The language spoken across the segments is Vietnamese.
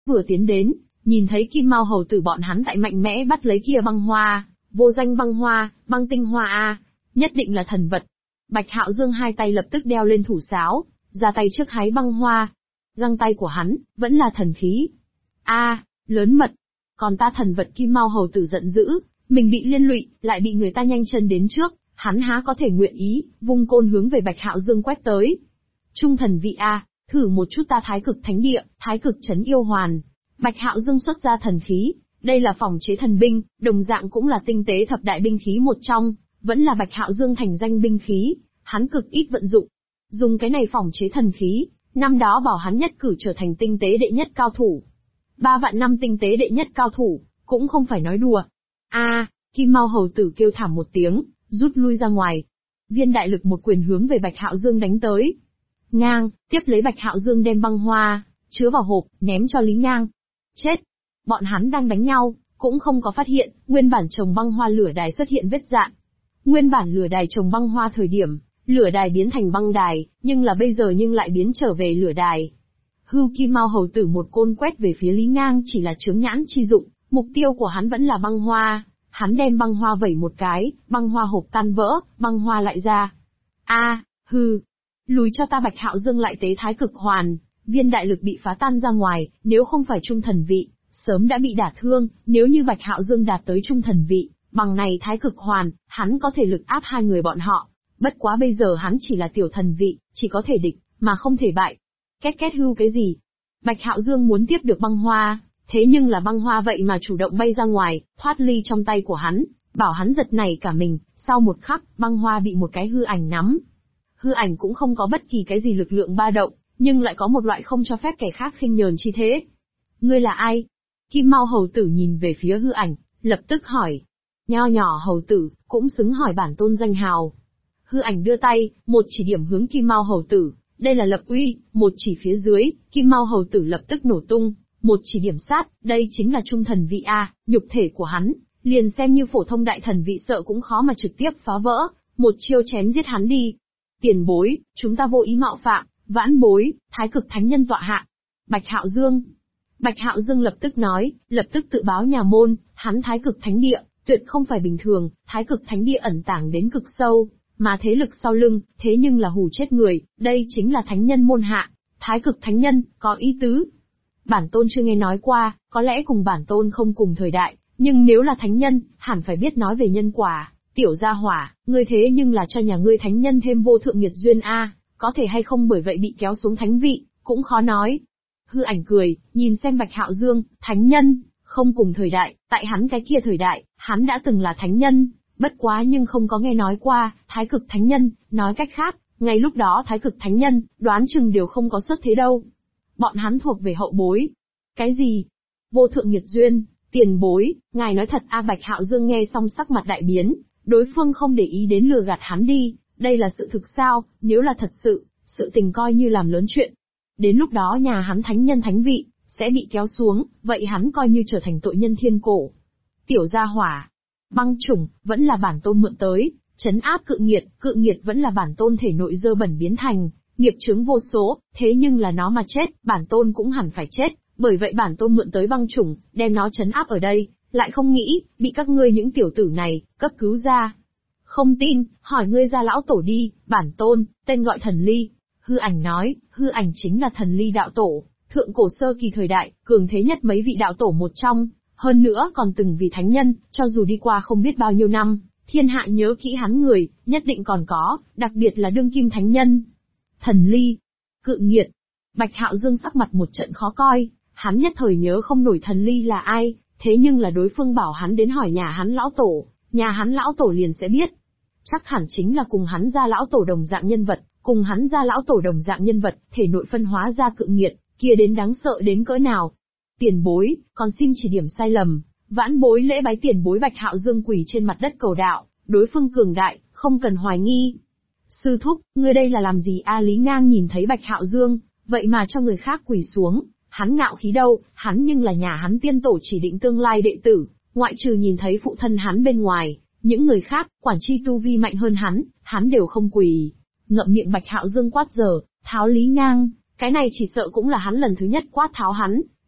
vừa tiến đến, nhìn thấy Kim Mao hầu tử bọn hắn tại mạnh mẽ bắt lấy kia băng hoa, vô danh băng hoa, băng tinh hoa a, nhất định là thần vật. Bạch Hạo Dương hai tay lập tức đeo lên thủ sáo, ra tay trước hái băng hoa. Găng tay của hắn, vẫn là thần khí. A, lớn mật. Còn ta thần vật Kim Mao hầu tử giận dữ, mình bị liên lụy, lại bị người ta nhanh chân đến trước, hắn há có thể nguyện ý, vung côn hướng về Bạch Hạo Dương quét tới. Trung thần vị a, thử một chút ta Thái Cực Thánh Địa, Thái Cực Trấn Yêu Hoàn. Bạch Hạo Dương xuất ra thần khí, đây là phòng chế thần binh, đồng dạng cũng là tinh tế thập đại binh khí một trong, vẫn là Bạch Hạo Dương thành danh binh khí, hắn cực ít vận dụng. Dùng cái này phòng chế thần khí, năm đó bảo hắn nhất cử trở thành tinh tế đệ nhất cao thủ. 3 vạn năm tinh tế đệ nhất cao thủ, cũng không phải nói đùa. A, Kim Mao hầu tử kêu thảm một tiếng, rút lui ra ngoài. Viên đại lực một quyền hướng về Bạch Hạo Dương đánh tới. Ngang, tiếp lấy Bạch Hạo Dương đem băng hoa, chứa vào hộp, ném cho Lý Ngang. Chết! Bọn hắn đang đánh nhau, cũng không có phát hiện, nguyên bản trồng băng hoa lửa đài xuất hiện vết dạn. Nguyên bản lửa đài trồng băng hoa thời điểm, lửa đài biến thành băng đài, nhưng là bây giờ lại biến trở về lửa đài. Hưu Kim Mao hầu tử một côn quét về phía Lý Ngang chỉ là chướng nhãn chi dụng, mục tiêu của hắn vẫn là băng hoa. Hắn đem băng hoa vẩy một cái, băng hoa hộp tan vỡ, băng hoa lại ra. A, hư! Lùi cho ta Bạch Hạo Dương lại tế Thái Cực Hoàn, viên đại lực bị phá tan ra ngoài, nếu không phải trung thần vị, sớm đã bị đả thương, nếu như Bạch Hạo Dương đạt tới trung thần vị, bằng này Thái Cực Hoàn, hắn có thể lực áp hai người bọn họ. Bất quá bây giờ hắn chỉ là tiểu thần vị, chỉ có thể địch, mà không thể bại. Két két hưu cái gì? Bạch Hạo Dương muốn tiếp được băng hoa, thế nhưng là băng hoa vậy mà chủ động bay ra ngoài, thoát ly trong tay của hắn, bảo hắn giật nảy cả mình, sau một khắc, băng hoa bị một cái hư ảnh nắm. Hư ảnh cũng không có bất kỳ cái gì lực lượng ba động, nhưng lại có một loại không cho phép kẻ khác khinh nhờn chi thế. Ngươi là ai? Kim Mao hầu tử nhìn về phía hư ảnh, lập tức hỏi. Nho nhỏ hầu tử, cũng xứng hỏi bản tôn danh hào. Hư ảnh đưa tay, một chỉ điểm hướng Kim Mao hầu tử, đây là lập uy, một chỉ phía dưới, Kim Mao hầu tử lập tức nổ tung, một chỉ điểm sát, đây chính là trung thần vị A, nhục thể của hắn, liền xem như phổ thông đại thần vị sợ cũng khó mà trực tiếp phá vỡ, một chiêu chém giết hắn đi. Tiền bối, chúng ta vô ý mạo phạm, vãn bối, Thái Cực Thánh Nhân tọa hạ. Bạch Hạo Dương. Bạch Hạo Dương lập tức nói, lập tức tự báo nhà môn, hắn Thái Cực Thánh Địa, tuyệt không phải bình thường, Thái Cực Thánh Địa ẩn tàng đến cực sâu, mà thế lực sau lưng, thế nhưng là hù chết người, đây chính là Thánh Nhân môn hạ, Thái Cực Thánh Nhân, có ý tứ. Bản tôn chưa nghe nói qua, có lẽ cùng bản tôn không cùng thời đại, nhưng nếu là Thánh Nhân, hẳn phải biết nói về nhân quả. Tiểu gia hỏa, ngươi thế nhưng là cho nhà ngươi Thánh Nhân thêm vô thượng nghiệt duyên a, có thể hay không bởi vậy bị kéo xuống thánh vị, cũng khó nói. Hư ảnh cười, nhìn xem Bạch Hạo Dương, Thánh Nhân, không cùng thời đại, tại hắn cái kia thời đại, hắn đã từng là Thánh Nhân, bất quá nhưng không có nghe nói qua, Thái Cực Thánh Nhân, nói cách khác, ngay lúc đó Thái Cực Thánh Nhân, đoán chừng đều không có xuất thế đâu. Bọn hắn thuộc về hậu bối. Cái gì? Vô thượng nghiệt duyên, tiền bối, ngài nói thật a. Bạch Hạo Dương nghe xong sắc mặt đại biến, đối phương không để ý đến lừa gạt hắn đi, đây là sự thực sao, nếu là thật sự, sự tình coi như làm lớn chuyện. Đến lúc đó nhà hắn Thánh Nhân thánh vị, sẽ bị kéo xuống, vậy hắn coi như trở thành tội nhân thiên cổ. Tiểu gia hỏa, băng chủng, vẫn là bản tôn mượn tới, trấn áp cự nghiệt vẫn là bản tôn thể nội dơ bẩn biến thành, nghiệp chướng vô số, thế nhưng là nó mà chết, bản tôn cũng hẳn phải chết, bởi vậy bản tôn mượn tới băng chủng, đem nó trấn áp ở đây, lại không nghĩ, bị các ngươi những tiểu tử này, cấp cứu ra. Không tin, hỏi ngươi ra lão tổ đi, bản tôn, tên gọi Thần Ly. Hư ảnh nói, hư ảnh chính là Thần Ly đạo tổ, thượng cổ sơ kỳ thời đại, cường thế nhất mấy vị đạo tổ một trong, hơn nữa còn từng vì thánh nhân, cho dù đi qua không biết bao nhiêu năm, thiên hạ nhớ kỹ hắn người, nhất định còn có, đặc biệt là đương kim thánh nhân. Thần Ly, cự nghiệt. Bạch Hạo Dương sắc mặt một trận khó coi, hắn nhất thời nhớ không nổi Thần Ly là ai, thế nhưng là đối phương bảo hắn đến hỏi nhà hắn lão tổ liền sẽ biết. Chắc hẳn chính là cùng hắn ra lão tổ đồng dạng nhân vật, thể nội phân hóa ra cự nghiệt, kia đến đáng sợ đến cỡ nào. Tiền bối, còn xin chỉ điểm sai lầm, vãn bối lễ bái tiền bối. Bạch Hạo Dương quỳ trên mặt đất cầu đạo, đối phương cường đại, không cần hoài nghi. Sư thúc, ngươi đây là làm gì a? Lý Ngang nhìn thấy Bạch Hạo Dương, vậy mà cho người khác quỳ xuống, hắn ngạo khí đâu, hắn nhưng là nhà hắn tiên tổ chỉ định tương lai đệ tử, ngoại trừ nhìn thấy phụ thân hắn bên ngoài, những người khác, quản chi tu vi mạnh hơn hắn đều không quỳ. Ngậm miệng. Bạch Hạo Dương quát giờ, tháo Lý Ngang, cái này chỉ sợ cũng là hắn lần thứ nhất quát tháo hắn,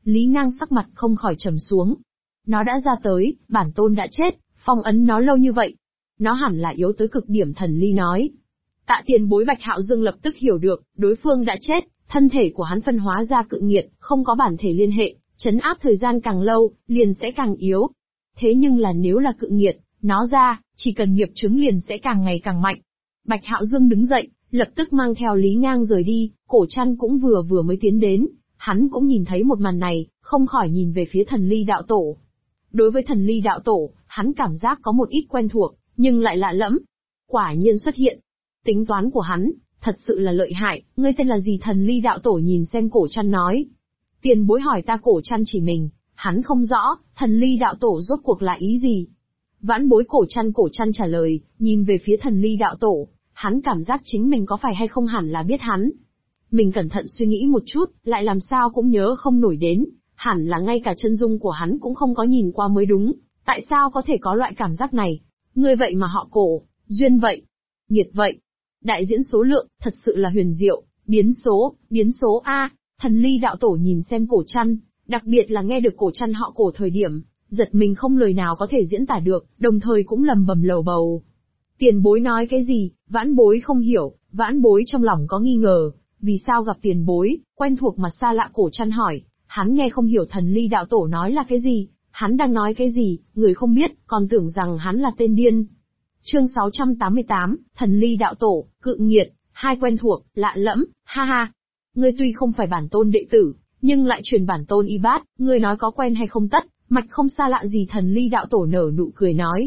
Lý Ngang sắc mặt không khỏi trầm xuống. Nó đã ra tới, bản tôn đã chết, phong ấn nó lâu như vậy. Nó hẳn là yếu tới cực điểm, Thần Ly nói. Tạ tiền bối Bạch Hạo Dương lập tức hiểu được, đối phương đã chết, thân thể của hắn phân hóa ra cự nghiệt, không có bản thể liên hệ, trấn áp thời gian càng lâu, liền sẽ càng yếu. Thế nhưng là nếu là cự nghiệt, nó ra, chỉ cần nghiệp chứng liền sẽ càng ngày càng mạnh. Bạch Hạo Dương đứng dậy, lập tức mang theo Lý Ngang rời đi, Cổ Trăn cũng vừa mới tiến đến, hắn cũng nhìn thấy một màn này, không khỏi nhìn về phía Thần Ly đạo tổ. Đối với Thần Ly đạo tổ, hắn cảm giác có một ít quen thuộc, nhưng lại lạ lẫm. Quả nhiên xuất hiện. Tính toán của hắn, thật sự là lợi hại, ngươi tên là gì? Thần Ly đạo tổ nhìn xem Cổ Trăn nói. Tiền bối hỏi ta, Cổ Trăn chỉ mình, hắn không rõ, Thần Ly đạo tổ rốt cuộc là ý gì. Vãn bối Cổ Trăn trả lời, nhìn về phía Thần Ly đạo tổ, hắn cảm giác chính mình có phải hay không hẳn là biết hắn. Mình cẩn thận suy nghĩ một chút, lại làm sao cũng nhớ không nổi đến, hẳn là ngay cả chân dung của hắn cũng không có nhìn qua mới đúng, tại sao có thể có loại cảm giác này? Ngươi vậy mà họ Cổ, duyên vậy, nghiệt vậy. Đại diễn số lượng, thật sự là huyền diệu, biến số a. Thần Ly đạo tổ nhìn xem Cổ Trăn, đặc biệt là nghe được Cổ Trăn họ Cổ thời điểm, giật mình không lời nào có thể diễn tả được, đồng thời cũng lầm bầm lầu bầu. Tiền bối nói cái gì? Vãn bối không hiểu, vãn bối trong lòng có nghi ngờ, vì sao gặp tiền bối, quen thuộc mà xa lạ? Cổ Trăn hỏi, hắn nghe không hiểu Thần Ly đạo tổ nói là cái gì, hắn đang nói cái gì, người không biết, còn tưởng rằng hắn là tên điên. Chương 688, Thần Ly đạo tổ, cự nghiệt, hai quen thuộc, lạ lẫm, ha ha. Ngươi tuy không phải bản tôn đệ tử, nhưng lại truyền bản tôn y bát, ngươi nói có quen hay không tất, mạch không xa lạ gì? Thần Ly đạo tổ nở nụ cười nói.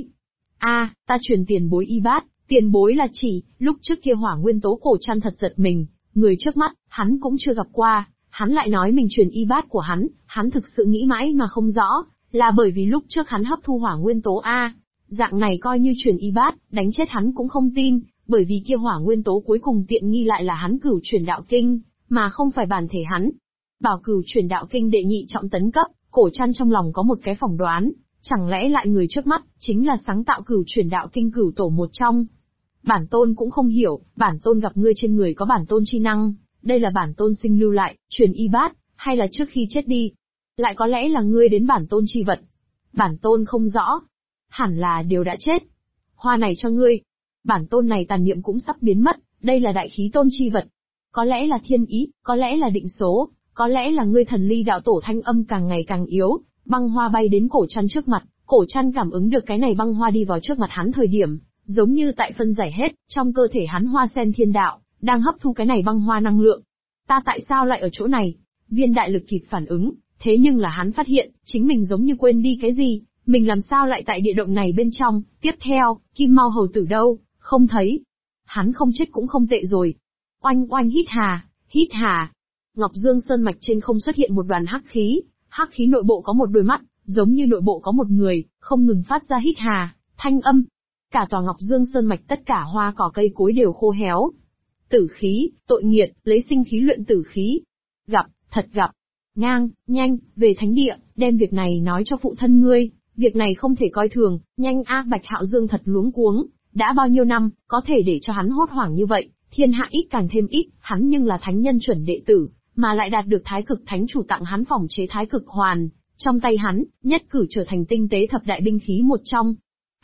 Ta truyền tiền bối y bát, tiền bối là chỉ, lúc trước kia hỏa nguyên tố. Cổ Trăn thật giật mình, người trước mắt, hắn cũng chưa gặp qua, hắn lại nói mình truyền y bát của hắn thực sự nghĩ mãi mà không rõ, là bởi vì lúc trước hắn hấp thu hỏa nguyên tố dạng này coi như truyền y bát, đánh chết hắn cũng không tin, bởi vì kia hỏa nguyên tố cuối cùng tiện nghi lại là hắn Cửu Truyền Đạo Kinh, mà không phải bản thể hắn. Bảo Cửu Truyền Đạo Kinh đệ nhị trọng tấn cấp, Cổ Trăn trong lòng có một cái phỏng đoán, chẳng lẽ lại người trước mắt chính là sáng tạo Cửu Truyền Đạo Kinh cửu tổ một trong? Bản tôn cũng không hiểu, bản tôn gặp ngươi trên người có bản tôn chi năng, đây là bản tôn sinh lưu lại, truyền y bát, hay là trước khi chết đi? Lại có lẽ là ngươi đến bản tôn chi vật? Bản tôn không rõ. Hẳn là đều đã chết. Hoa này cho ngươi. Bản tôn này tàn niệm cũng sắp biến mất, đây là đại khí tôn chi vật. Có lẽ là thiên ý, có lẽ là định số, có lẽ là ngươi. Thần Ly đạo tổ thanh âm càng ngày càng yếu, băng hoa bay đến Cổ Trăn trước mặt, Cổ Trăn cảm ứng được cái này băng hoa đi vào trước mặt hắn thời điểm, giống như tại phân giải hết, trong cơ thể hắn hoa sen thiên đạo, đang hấp thu cái này băng hoa năng lượng. Ta tại sao lại ở chỗ này? Viên đại lực kịp phản ứng, thế nhưng là hắn phát hiện, chính mình giống như quên đi cái gì, mình làm sao lại tại địa động này bên trong? Tiếp theo, Kim Mao hầu tử đâu? Không thấy. Hắn không chết cũng không tệ rồi. Oanh oanh hít hà. Ngọc Dương Sơn mạch trên không xuất hiện một đoàn hắc khí nội bộ có một đôi mắt, giống như nội bộ có một người, không ngừng phát ra hít hà, thanh âm. Cả tòa Ngọc Dương Sơn mạch tất cả hoa cỏ cây cối đều khô héo. Tử khí, tội nghiệt, lấy sinh khí luyện tử khí. Thật gặp. Nhanh, về thánh địa, đem việc này nói cho phụ thân ngươi, việc này không thể coi thường, nhanh Bạch Hạo Dương thật luống cuống, đã bao nhiêu năm, có thể để cho hắn hốt hoảng như vậy, thiên hạ ít càng thêm ít, hắn nhưng là thánh nhân chuẩn đệ tử, mà lại đạt được Thái Cực Thánh Chủ tặng hắn phòng chế Thái Cực Hoàn, trong tay hắn, nhất cử trở thành tinh tế thập đại binh khí một trong.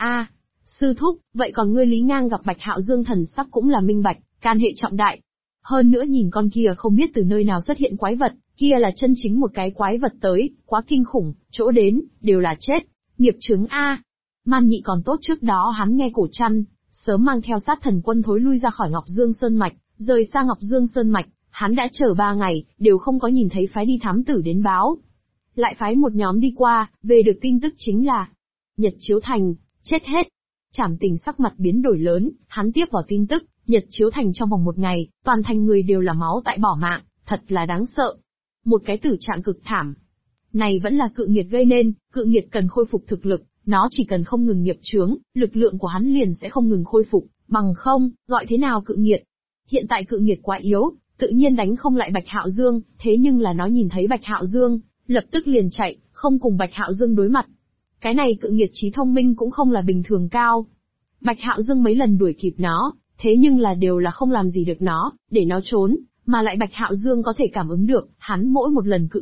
Sư thúc, vậy còn ngươi? Lý Ngang gặp Bạch Hạo Dương thần sắc cũng là minh bạch, can hệ trọng đại. Hơn nữa nhìn con kia không biết từ nơi nào xuất hiện quái vật, kia là chân chính một cái quái vật tới, quá kinh khủng, chỗ đến, đều là chết, nghiệp chướng Man Nhị còn tốt, trước đó hắn nghe Cổ Trăn, sớm mang theo sát thần quân thối lui ra khỏi Ngọc Dương Sơn Mạch, rời xa Ngọc Dương Sơn Mạch, hắn đã chờ 3 ngày, đều không có nhìn thấy phái đi thám tử đến báo. Lại phái một nhóm đi qua, về được tin tức chính là Nhật Chiếu Thành, chết hết. Trảm Tình sắc mặt biến đổi lớn, hắn tiếp vào tin tức, Nhật Chiếu Thành trong vòng 1 ngày, toàn thành người đều là máu tại bỏ mạng, thật là đáng sợ. Một cái tử trạng cực thảm. Này vẫn là cự nghiệt gây nên, cự nghiệt cần khôi phục thực lực, nó chỉ cần không ngừng nghiệp chướng, lực lượng của hắn liền sẽ không ngừng khôi phục, bằng không, gọi thế nào cự nghiệt. Hiện tại cự nghiệt quá yếu, tự nhiên đánh không lại Bạch Hạo Dương, thế nhưng là nó nhìn thấy Bạch Hạo Dương, lập tức liền chạy, không cùng Bạch Hạo Dương đối mặt. Cái này cự nghiệt trí thông minh cũng không là bình thường cao. Bạch Hạo Dương mấy lần đuổi kịp nó, thế nhưng là đều là không làm gì được nó, để nó trốn, mà lại Bạch Hạo Dương có thể cảm ứng được, hắn mỗi một lần cự nghiệt,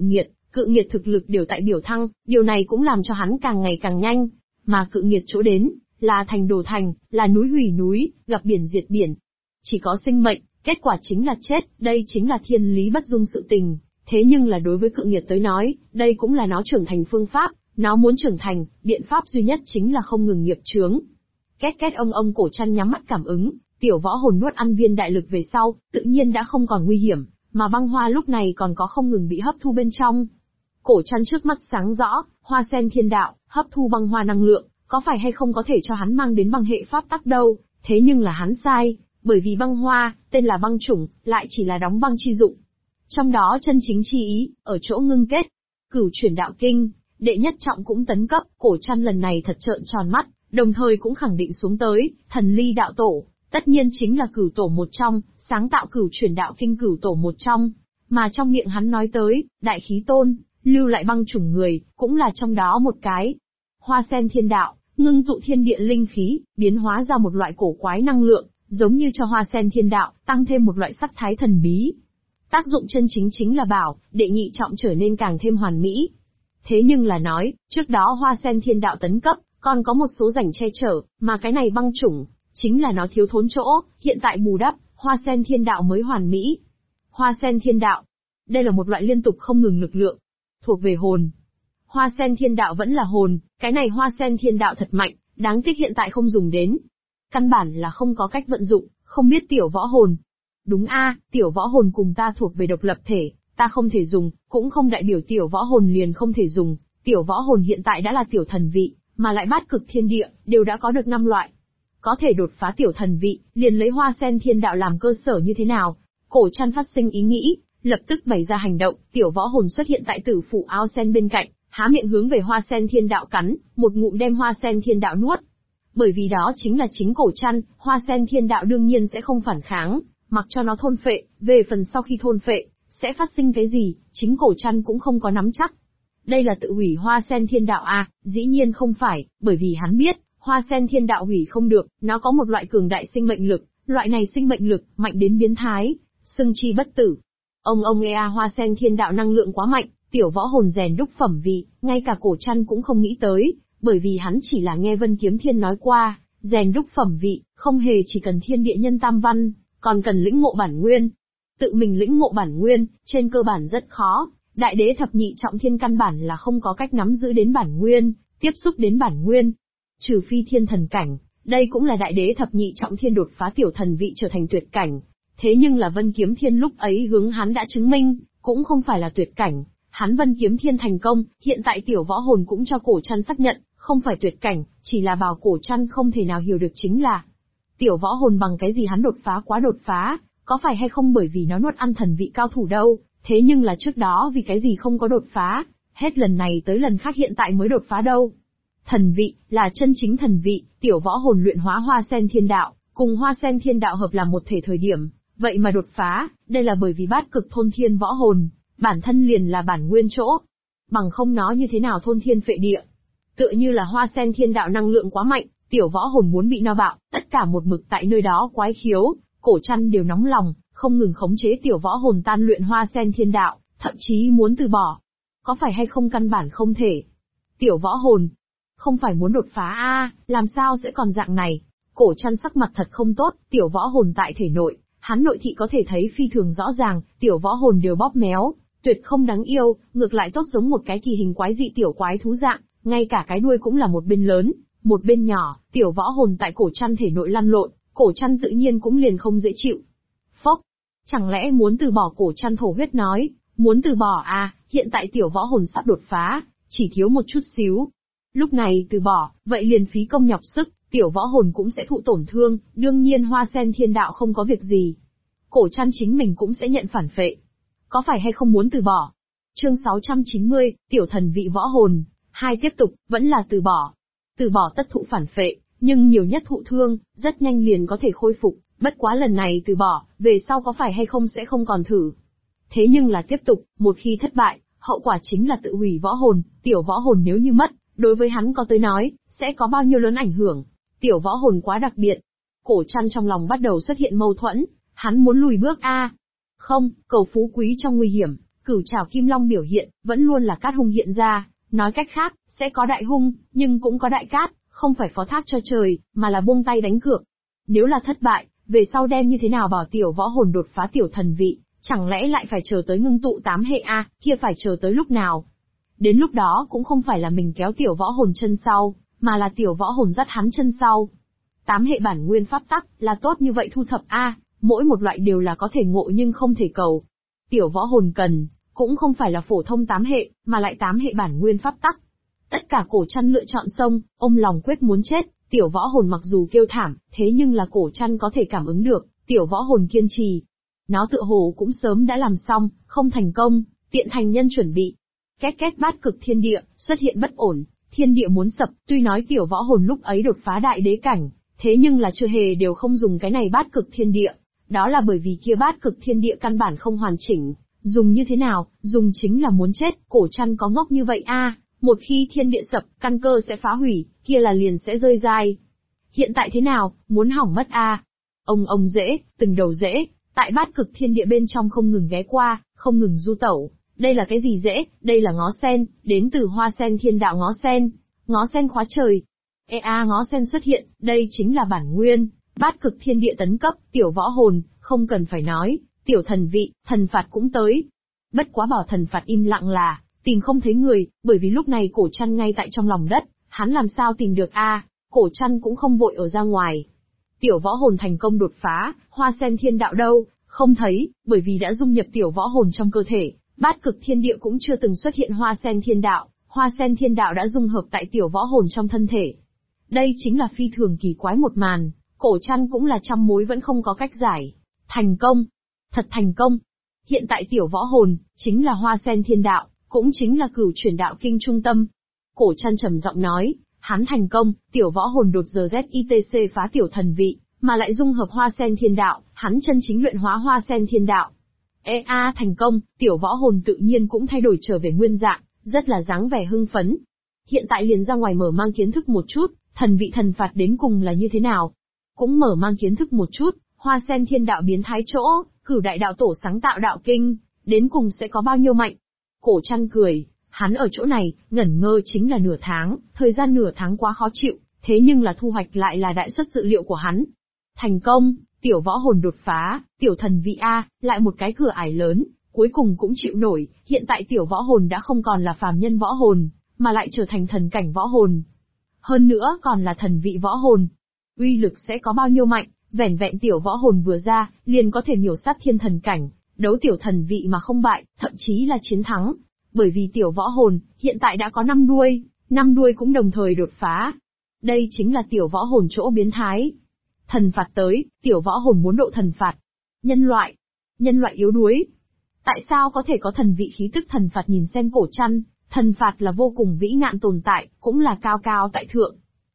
Cự nghiệt thực lực đều tại biểu thăng, điều này cũng làm cho hắn càng ngày càng nhanh. Mà cự nghiệt chỗ đến, là thành đổ thành, là núi hủy núi, gặp biển diệt biển. Chỉ có sinh mệnh, kết quả chính là chết, đây chính là thiên lý bất dung sự tình. Thế nhưng là đối với cự nghiệt tới nói, đây cũng là nó trưởng thành phương pháp, nó muốn trưởng thành, biện pháp duy nhất chính là không ngừng nghiệp chướng. Két két ông Cổ Trăn nhắm mắt cảm ứng, tiểu võ hồn nuốt ăn viên đại lực về sau, tự nhiên đã không còn nguy hiểm, mà băng hoa lúc này còn có không ngừng bị hấp thu bên trong. Cổ Trăn trước mắt sáng rõ, hoa sen thiên đạo, hấp thu băng hoa năng lượng, có phải hay không có thể cho hắn mang đến băng hệ pháp tắc đâu, thế nhưng là hắn sai, bởi vì băng hoa, tên là băng chủng, lại chỉ là đóng băng chi dụng. Trong đó chân chính chi ý, ở chỗ ngưng kết. Cửu chuyển đạo kinh, đệ nhất trọng cũng tấn cấp, Cổ Trăn lần này thật trợn tròn mắt, đồng thời cũng khẳng định xuống tới, thần ly đạo tổ, tất nhiên chính là cửu tổ một trong, sáng tạo cửu chuyển đạo kinh cửu tổ một trong. Mà trong miệng hắn nói tới, đại khí tôn, lưu lại băng chủng người, cũng là trong đó một cái. Hoa sen thiên đạo, ngưng tụ thiên địa linh khí, biến hóa ra một loại cổ quái năng lượng, giống như cho hoa sen thiên đạo, tăng thêm một loại sắc thái thần bí. Tác dụng chân chính chính là bảo, đệ nhị trọng trở nên càng thêm hoàn mỹ. Thế nhưng là nói, trước đó hoa sen thiên đạo tấn cấp, còn có một số rảnh che chở, mà cái này băng chủng, chính là nó thiếu thốn chỗ, hiện tại bù đắp, hoa sen thiên đạo mới hoàn mỹ. Hoa sen thiên đạo, đây là một loại liên tục không ngừng lực lượng, thuộc về hồn. Hoa sen thiên đạo vẫn là hồn, cái này hoa sen thiên đạo thật mạnh, đáng tiếc hiện tại không dùng đến. Căn bản là không có cách vận dụng, không biết tiểu võ hồn. Đúng a, tiểu võ hồn cùng ta thuộc về độc lập thể, ta không thể dùng, cũng không đại biểu tiểu võ hồn liền không thể dùng. Tiểu võ hồn hiện tại đã là tiểu thần vị, mà lại bát cực thiên địa, đều đã có được 5 loại. Có thể đột phá tiểu thần vị, liền lấy hoa sen thiên đạo làm cơ sở như thế nào? Cổ Trăn phát sinh ý nghĩ, lập tức bày ra hành động, tiểu võ hồn xuất hiện tại tử phủ ao sen bên cạnh, há miệng hướng về hoa sen thiên đạo cắn, một ngụm đem hoa sen thiên đạo nuốt. Bởi vì đó chính là chính Cổ Trăn, hoa sen thiên đạo đương nhiên sẽ không phản kháng, mặc cho nó thôn phệ, về phần sau khi thôn phệ, sẽ phát sinh cái gì, chính Cổ Trăn cũng không có nắm chắc. Đây là tự hủy hoa sen thiên đạo à, dĩ nhiên không phải, bởi vì hắn biết, hoa sen thiên đạo hủy không được, nó có một loại cường đại sinh mệnh lực, loại này sinh mệnh lực, mạnh đến biến thái, xưng chi bất tử. Ông ea hoa sen thiên đạo năng lượng quá mạnh, tiểu võ hồn rèn đúc phẩm vị, ngay cả Cổ Trăn cũng không nghĩ tới, bởi vì hắn chỉ là nghe Vân Kiếm Thiên nói qua, rèn đúc phẩm vị, không hề chỉ cần thiên địa nhân tam văn, còn cần lĩnh ngộ bản nguyên. Tự mình lĩnh ngộ bản nguyên, trên cơ bản rất khó, đại đế thập nhị trọng thiên căn bản là không có cách nắm giữ đến bản nguyên, tiếp xúc đến bản nguyên. Trừ phi thiên thần cảnh, đây cũng là đại đế thập nhị trọng thiên đột phá tiểu thần vị trở thành tuyệt cảnh. Thế nhưng là Vân Kiếm Thiên lúc ấy hướng hắn đã chứng minh, cũng không phải là tuyệt cảnh. Hắn Vân Kiếm Thiên thành công, hiện tại tiểu võ hồn cũng cho Cổ Trăn xác nhận, không phải tuyệt cảnh, chỉ là bảo Cổ Trăn không thể nào hiểu được chính là tiểu võ hồn bằng cái gì hắn đột phá quá đột phá, có phải hay không bởi vì nó nuốt ăn thần vị cao thủ đâu, thế nhưng là trước đó vì cái gì không có đột phá, hết lần này tới lần khác hiện tại mới đột phá đâu. Thần vị, là chân chính thần vị, tiểu võ hồn luyện hóa hoa sen thiên đạo, cùng hoa sen thiên đạo hợp làm một thể thời điểm, vậy mà đột phá, đây là bởi vì bát cực thôn thiên võ hồn, bản thân liền là bản nguyên chỗ. Bằng không nó như thế nào thôn thiên phệ địa. Tựa như là hoa sen thiên đạo năng lượng quá mạnh, tiểu võ hồn muốn bị no bạo, tất cả một mực tại nơi đó quái khiếu, Cổ Trăn đều nóng lòng, không ngừng khống chế tiểu võ hồn tan luyện hoa sen thiên đạo, thậm chí muốn từ bỏ. Có phải hay không căn bản không thể. Tiểu võ hồn, không phải muốn đột phá a, làm sao sẽ còn dạng này? Cổ Trăn sắc mặt thật không tốt, tiểu võ hồn tại thể nội, hắn nội thị có thể thấy phi thường rõ ràng, tiểu võ hồn đều bóp méo, tuyệt không đáng yêu, ngược lại tốt giống một cái kỳ hình quái dị tiểu quái thú dạng, ngay cả cái đuôi cũng là một bên lớn, một bên nhỏ, tiểu võ hồn tại Cổ Trăn thể nội lăn lộn, Cổ Trăn tự nhiên cũng liền không dễ chịu. Phốc, chẳng lẽ muốn từ bỏ? Cổ Trăn thổ huyết nói, muốn từ bỏ à, hiện tại tiểu võ hồn sắp đột phá, chỉ thiếu một chút xíu. Lúc này từ bỏ, vậy liền phí công nhọc sức, tiểu võ hồn cũng sẽ thụ tổn thương, đương nhiên hoa sen thiên đạo không có việc gì. Cổ Trăn chính mình cũng sẽ nhận phản phệ. Có phải hay không muốn từ bỏ? Chương 690, tiểu thần vị võ hồn, 2 tiếp tục, vẫn là từ bỏ. Từ bỏ tất thụ phản phệ, nhưng nhiều nhất thụ thương, rất nhanh liền có thể khôi phục, bất quá lần này từ bỏ, về sau có phải hay không sẽ không còn thử. Thế nhưng là tiếp tục, một khi thất bại, hậu quả chính là tự hủy võ hồn, tiểu võ hồn nếu như mất, đối với hắn có tới nói, sẽ có bao nhiêu lớn ảnh hưởng. Tiểu võ hồn quá đặc biệt. Cổ Trăn trong lòng bắt đầu xuất hiện mâu thuẫn, hắn muốn lùi bước a. Không, cầu phú quý trong nguy hiểm, Cửu trảo kim long biểu hiện, vẫn luôn là cát hung hiện ra, nói cách khác, sẽ có đại hung, nhưng cũng có đại cát, không phải phó thác cho trời, mà là buông tay đánh cược. Nếu là thất bại, về sau đem như thế nào bảo tiểu võ hồn đột phá tiểu thần vị, chẳng lẽ lại phải chờ tới ngưng tụ 8 hệ kia phải chờ tới lúc nào? Đến lúc đó cũng không phải là mình kéo tiểu võ hồn chân sau, mà là tiểu võ hồn dắt hắn chân sau. 8 hệ bản nguyên pháp tắc, là tốt như vậy thu thập mỗi một loại đều là có thể ngộ nhưng không thể cầu. Tiểu võ hồn cần, cũng không phải là phổ thông 8 hệ, mà lại 8 hệ bản nguyên pháp tắc. Tất cả cổ chăn lựa chọn sông, ông lòng quyết muốn chết, tiểu võ hồn mặc dù kêu thảm, thế nhưng là cổ chăn có thể cảm ứng được, tiểu võ hồn kiên trì. Nó tựa hồ cũng sớm đã làm xong, không thành công, tiện thành nhân chuẩn bị. Két két bát cực thiên địa, xuất hiện bất ổn, thiên địa muốn sập, tuy nói tiểu võ hồn lúc ấy đột phá đại đế cảnh, thế nhưng là chưa hề đều không dùng cái này bát cực thiên địa. Đó là bởi vì kia bát cực thiên địa căn bản không hoàn chỉnh, dùng như thế nào, dùng chính là muốn chết, cổ chăn có ngốc như vậy một khi thiên địa sập, căn cơ sẽ phá hủy, kia là liền sẽ rơi dai. Hiện tại thế nào, muốn hỏng mất Ông rễ, từng đầu rễ, tại bát cực thiên địa bên trong không ngừng ghé qua, không ngừng du tẩu. Đây là cái gì rễ? Đây là ngó sen, đến từ hoa sen thiên đạo ngó sen khóa trời. Ngó sen xuất hiện, đây chính là bản nguyên, bát cực thiên địa tấn cấp, tiểu võ hồn, không cần phải nói, tiểu thần vị, thần phạt cũng tới. Bất quá bảo thần phạt im lặng là, tìm không thấy người, bởi vì lúc này cổ chăn ngay tại trong lòng đất, hắn làm sao tìm được cổ chăn cũng không vội ở ra ngoài. Tiểu võ hồn thành công đột phá, hoa sen thiên đạo đâu, không thấy, bởi vì đã dung nhập tiểu võ hồn trong cơ thể, bát cực thiên địa cũng chưa từng xuất hiện hoa sen thiên đạo đã dung hợp tại tiểu võ hồn trong thân thể. Đây chính là phi thường kỳ quái một màn, cổ chăn cũng là trăm mối vẫn không có cách giải. Thành công, thật thành công. Hiện tại tiểu võ hồn, chính là hoa sen thiên đạo, cũng chính là cửu chuyển đạo kinh trung tâm. Cổ chăn trầm giọng nói, hắn thành công, tiểu võ hồn đột giờ ZITC phá tiểu thần vị, mà lại dung hợp hoa sen thiên đạo, hắn chân chính luyện hóa hoa sen thiên đạo. Thành công, tiểu võ hồn tự nhiên cũng thay đổi trở về nguyên dạng, rất là dáng vẻ hưng phấn. Hiện tại liền ra ngoài mở mang kiến thức một chút, thần vị thần phạt đến cùng là như thế nào. Cũng mở mang kiến thức một chút, hoa sen thiên đạo biến thái chỗ, cửu đại đạo tổ sáng tạo đạo kinh, đến cùng sẽ có bao nhiêu mạnh. Cổ chăn cười, hắn ở chỗ này, ngẩn ngơ chính là nửa tháng, thời gian nửa tháng quá khó chịu, thế nhưng là thu hoạch lại là đại suất dự liệu của hắn. Thành công, tiểu võ hồn đột phá, tiểu thần vị lại một cái cửa ải lớn, cuối cùng cũng chịu nổi, hiện tại tiểu võ hồn đã không còn là phàm nhân võ hồn, mà lại trở thành thần cảnh võ hồn. Hơn nữa còn là thần vị võ hồn. Uy lực sẽ có bao nhiêu mạnh, vẻn vẹn tiểu võ hồn vừa ra, liền có thể miểu sát thiên thần cảnh, đấu tiểu thần vị mà không bại, thậm chí là chiến thắng. Bởi vì tiểu võ hồn, hiện tại đã có 5 đuôi cũng đồng thời đột phá. Đây chính là tiểu võ hồn chỗ biến thái. Thần phạt tới, tiểu võ hồn muốn độ thần phạt. Nhân loại yếu đuối. Tại sao có thể có thần vị khí tức thần phạt nhìn xem cổ chăn, thần phạt là vô cùng vĩ ngạn tồn tại, cũng là cao cao tại thượng.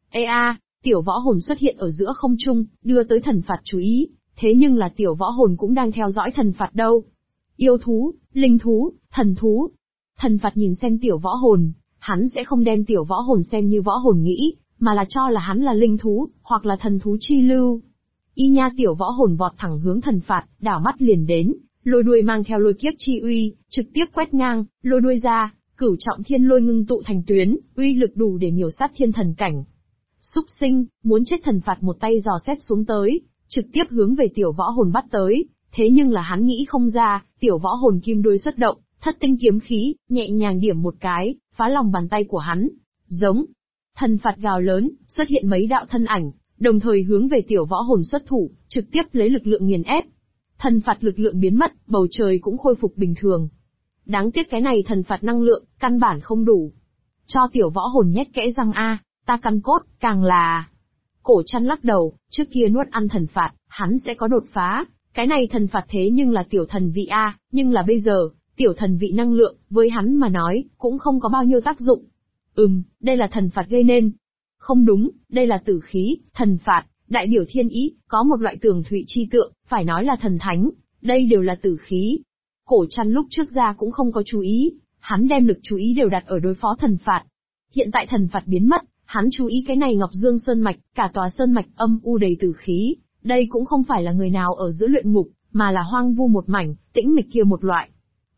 Tiểu võ hồn xuất hiện ở giữa không trung, đưa tới thần phạt chú ý, thế nhưng là tiểu võ hồn cũng đang theo dõi thần phạt đâu. Yêu thú, linh thú, thần thú. Thần phạt nhìn xem tiểu võ hồn, hắn sẽ không đem tiểu võ hồn xem như võ hồn nghĩ, mà là cho là hắn là linh thú, hoặc là thần thú chi lưu. Tiểu võ hồn vọt thẳng hướng thần phạt, đảo mắt liền đến, lôi đuôi mang theo lôi kiếp chi uy, trực tiếp quét ngang, lôi đuôi ra, cửu trọng thiên lôi ngưng tụ thành tuyến, uy lực đủ để miểu sát thiên thần cảnh. Súc sinh, muốn chết thần phạt một tay dò xét xuống tới, trực tiếp hướng về tiểu võ hồn bắt tới, thế nhưng là hắn nghĩ không ra, tiểu võ hồn kim đuôi xuất động, thất tinh kiếm khí, nhẹ nhàng điểm một cái, phá lòng bàn tay của hắn. Giống. Thần phạt gào lớn, xuất hiện mấy đạo thân ảnh, đồng thời hướng về tiểu võ hồn xuất thủ, trực tiếp lấy lực lượng nghiền ép. Thần phạt lực lượng biến mất, bầu trời cũng khôi phục bình thường. Đáng tiếc cái này thần phạt năng lượng, căn bản không đủ. Cho tiểu võ hồn nhét kẽ răng ta căn cốt, càng là... Cổ chăn lắc đầu, trước kia nuốt ăn thần phạt, hắn sẽ có đột phá. Cái này thần phạt thế nhưng là tiểu thần vị nhưng là bây giờ, tiểu thần vị năng lượng, với hắn mà nói, cũng không có bao nhiêu tác dụng. Đây là thần phạt gây nên. Không đúng, đây là tử khí, thần phạt, đại biểu thiên ý, có một loại tường thụy chi tượng, phải nói là thần thánh, đây đều là tử khí. Cổ chăn lúc trước ra cũng không có chú ý, hắn đem lực chú ý đều đặt ở đối phó thần phạt. Hiện tại thần phạt biến mất, hắn chú ý cái này Ngọc Dương Sơn Mạch, cả tòa Sơn Mạch âm u đầy tử khí, đây cũng không phải là người nào ở giữa luyện ngục, mà là hoang vu một mảnh, tĩnh mịch kia một loại.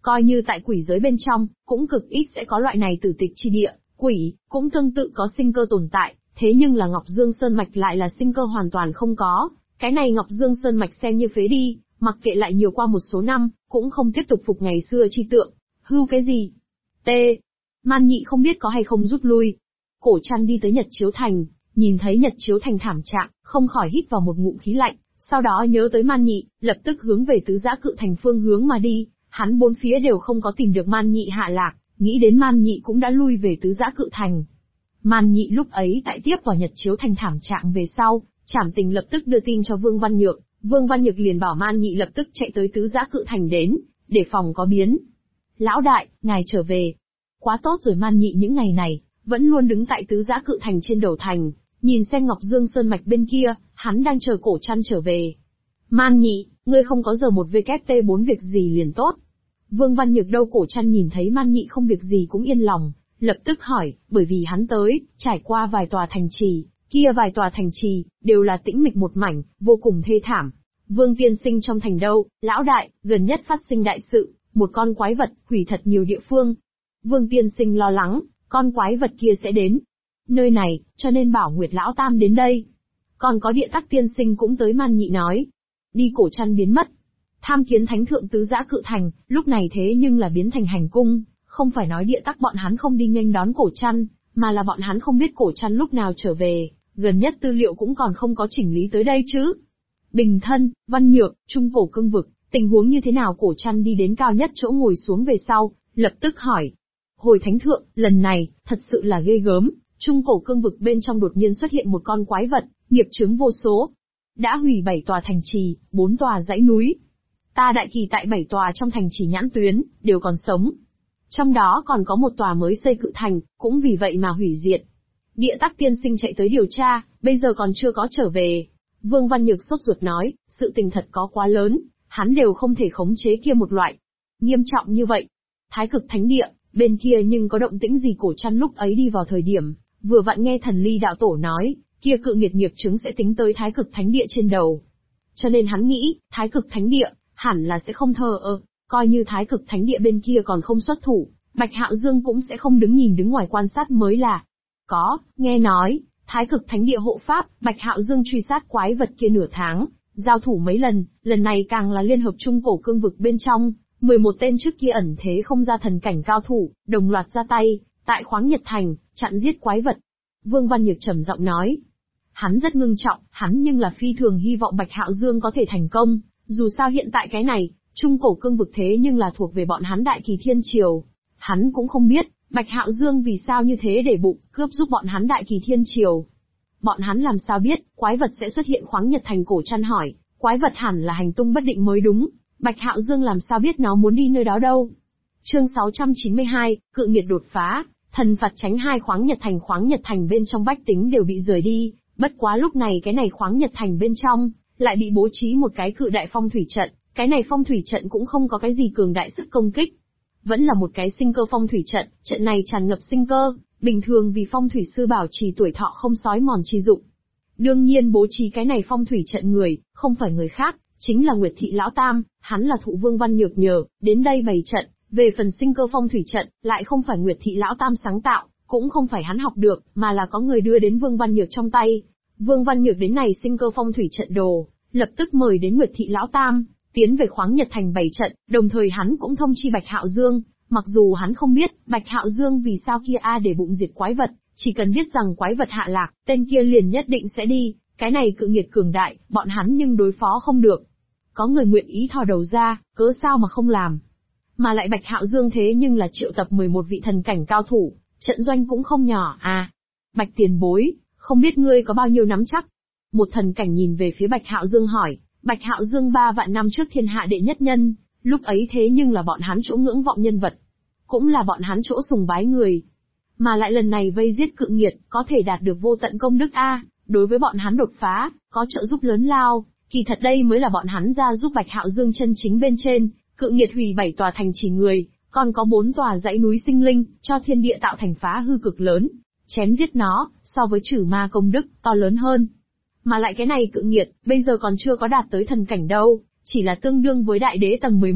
Coi như tại quỷ giới bên trong, cũng cực ít sẽ có loại này tử tịch chi địa, quỷ, cũng tương tự có sinh cơ tồn tại, thế nhưng là Ngọc Dương Sơn Mạch lại là sinh cơ hoàn toàn không có. Cái này Ngọc Dương Sơn Mạch xem như phế đi, mặc kệ lại nhiều qua một số năm, cũng không tiếp tục phục ngày xưa chi tượng. Hưu cái gì? T. Man Nhị không biết có hay không rút lui. Cổ Trăn đi tới Nhật Chiếu Thành, nhìn thấy Nhật Chiếu Thành thảm trạng, không khỏi hít vào một ngụm khí lạnh, sau đó nhớ tới Man Nhị, lập tức hướng về Tứ Giã Cự Thành phương hướng mà đi. Hắn bốn phía đều không có tìm được Man Nhị hạ lạc, nghĩ đến Man Nhị cũng đã lui về Tứ Giã Cự Thành. Man Nhị lúc ấy tại tiếp vào Nhật Chiếu Thành thảm trạng về sau, Trảm Tình lập tức đưa tin cho Vương Văn Nhược, Vương Văn Nhược liền bảo Man Nhị lập tức chạy tới Tứ Giã Cự Thành đến, để phòng có biến. Lão đại, ngài trở về. Quá tốt rồi. Man Nhị những ngày này, vẫn luôn đứng tại Tứ Giã Cự Thành trên đầu thành, nhìn xem Ngọc Dương Sơn Mạch bên kia, hắn đang chờ Cổ Trăn trở về. Man Nhị, ngươi không có giờ một VKT4 việc gì liền tốt. Vương Văn Nhược đâu Cổ Trăn nhìn thấy Man Nhị không việc gì cũng yên lòng, lập tức hỏi, bởi vì hắn tới, trải qua vài tòa thành trì, kia vài tòa thành trì, đều là tĩnh mịch một mảnh, vô cùng thê thảm. Vương tiên sinh trong thành đâu, lão đại, gần nhất phát sinh đại sự, một con quái vật, hủy thật nhiều địa phương. Vương tiên sinh lo lắng, con quái vật kia sẽ đến nơi này, cho nên bảo Nguyệt lão tam đến đây. Còn có Địa Tắc tiên sinh cũng tới. Man Nhị nói. Đi. Cổ Trăn biến mất. Tham kiến thánh thượng Tứ Giã Cự Thành, lúc này thế nhưng là biến thành hành cung, không phải nói Địa Tắc bọn hắn không đi nghênh đón Cổ Trăn, mà là bọn hắn không biết Cổ Trăn lúc nào trở về, gần nhất tư liệu cũng còn không có chỉnh lý tới đây chứ. Bình Thân, Văn Nhược, Trung Cổ Cương Vực, tình huống như thế nào? Cổ Trăn đi đến cao nhất chỗ ngồi xuống về sau, lập tức hỏi. Hồi thánh thượng, lần này, thật sự là ghê gớm, Trung Cổ Cương Vực bên trong đột nhiên xuất hiện một con quái vật, nghiệp chướng vô số. Đã hủy 7 tòa thành trì, 4 tòa dãy núi. Ta đại kỳ tại 7 tòa trong thành trì nhãn tuyến, đều còn sống. Trong đó còn có một tòa mới xây cự thành, cũng vì vậy mà hủy diệt. Địa Tắc tiên sinh chạy tới điều tra, bây giờ còn chưa có trở về. Vương Văn Nhược sốt ruột nói, sự tình thật có quá lớn, hắn đều không thể khống chế kia một loại. Nghiêm trọng như vậy. Thái Cực Thánh Địa, bên kia nhưng có động tĩnh gì? Cổ Trăn lúc ấy đi vào thời điểm, vừa vặn nghe Thần Ly đạo tổ nói, kia cự nghiệt nghiệp chứng sẽ tính tới Thái Cực Thánh Địa trên đầu. Cho nên hắn nghĩ, Thái Cực Thánh Địa, hẳn là sẽ không thờ ơ, coi như Thái Cực Thánh Địa bên kia còn không xuất thủ, Bạch Hạo Dương cũng sẽ không đứng nhìn đứng ngoài quan sát mới là. Có, nghe nói, Thái Cực Thánh Địa hộ pháp, Bạch Hạo Dương truy sát quái vật kia nửa tháng, giao thủ mấy lần, lần này càng là liên hợp Trung Cổ Cương Vực bên trong, 11 tên trước kia ẩn thế không ra thần cảnh cao thủ, đồng loạt ra tay, tại Khoáng Nhật Thành, chặn giết quái vật. Vương Văn Nhược trầm giọng nói. Hắn rất ngưng trọng, hắn nhưng là phi thường hy vọng Bạch Hạo Dương có thể thành công, dù sao hiện tại cái này, Trung Cổ Cương Vực thế nhưng là thuộc về bọn hắn Đại Kỳ Thiên Triều. Hắn cũng không biết, Bạch Hạo Dương vì sao như thế để bụng, cướp giúp bọn hắn Đại Kỳ Thiên Triều. Bọn hắn làm sao biết, quái vật sẽ xuất hiện Khoáng Nhật Thành? Cổ Trăn hỏi, quái vật hẳn là hành tung bất định mới đúng, Bạch Hạo Dương làm sao biết nó muốn đi nơi đó đâu? Chương 692, cự nghiệt đột phá, thần phạt tránh hai. Khoáng Nhật Thành bên trong bách tính đều bị rời đi, bất quá lúc này cái này Khoáng Nhật Thành bên trong, lại bị bố trí một cái cự đại phong thủy trận, cái này phong thủy trận cũng không có cái gì cường đại sức công kích. Vẫn là một cái sinh cơ phong thủy trận, trận này tràn ngập sinh cơ, bình thường vì phong thủy sư bảo trì tuổi thọ không sói mòn chi dụng. Đương nhiên bố trí cái này phong thủy trận người, không phải người khác, chính là Nguyệt Thị Lão Tam, hắn là thụ Vương Văn Nhược nhờ, đến đây bày trận, về phần sinh cơ phong thủy trận, lại không phải Nguyệt Thị Lão Tam sáng tạo, cũng không phải hắn học được, mà là có người đưa đến Vương Văn Nhược trong tay. Vương Văn Nhược đến này sinh cơ phong thủy trận đồ, lập tức mời đến Nguyệt Thị Lão Tam, tiến về Khoáng Nhật Thành bày trận, đồng thời hắn cũng thông chi Bạch Hạo Dương, mặc dù hắn không biết, Bạch Hạo Dương vì sao kia để bụng diệt quái vật, chỉ cần biết rằng quái vật hạ lạc, tên kia liền nhất định sẽ đi, cái này cự nghiệt cường đại, bọn hắn nhưng đối phó không được. Có người nguyện ý thò đầu ra, cớ sao mà không làm. Mà lại Bạch Hạo Dương thế nhưng là triệu tập 11 vị thần cảnh cao thủ, trận doanh cũng không nhỏ à. Bạch tiền bối, không biết ngươi có bao nhiêu nắm chắc? Một thần cảnh nhìn về phía Bạch Hạo Dương hỏi. Bạch Hạo Dương 3 vạn năm trước thiên hạ đệ nhất nhân, lúc ấy thế nhưng là bọn hắn chỗ ngưỡng vọng nhân vật, cũng là bọn hắn chỗ sùng bái người. Mà lại lần này vây giết cự nghiệt, có thể đạt được vô tận công đức đối với bọn hắn đột phá, có trợ giúp lớn lao, kỳ thật đây mới là bọn hắn ra giúp Bạch Hạo Dương chân chính bên trên, cự nghiệt hủy 7 tòa thành trì người, còn có 4 tòa dãy núi sinh linh, cho thiên địa tạo thành phá hư cực lớn, chém giết nó, so với trừ ma công đức, to lớn hơn. Mà lại cái này cự nghiệt, bây giờ còn chưa có đạt tới thần cảnh đâu, chỉ là tương đương với đại đế tầng 11,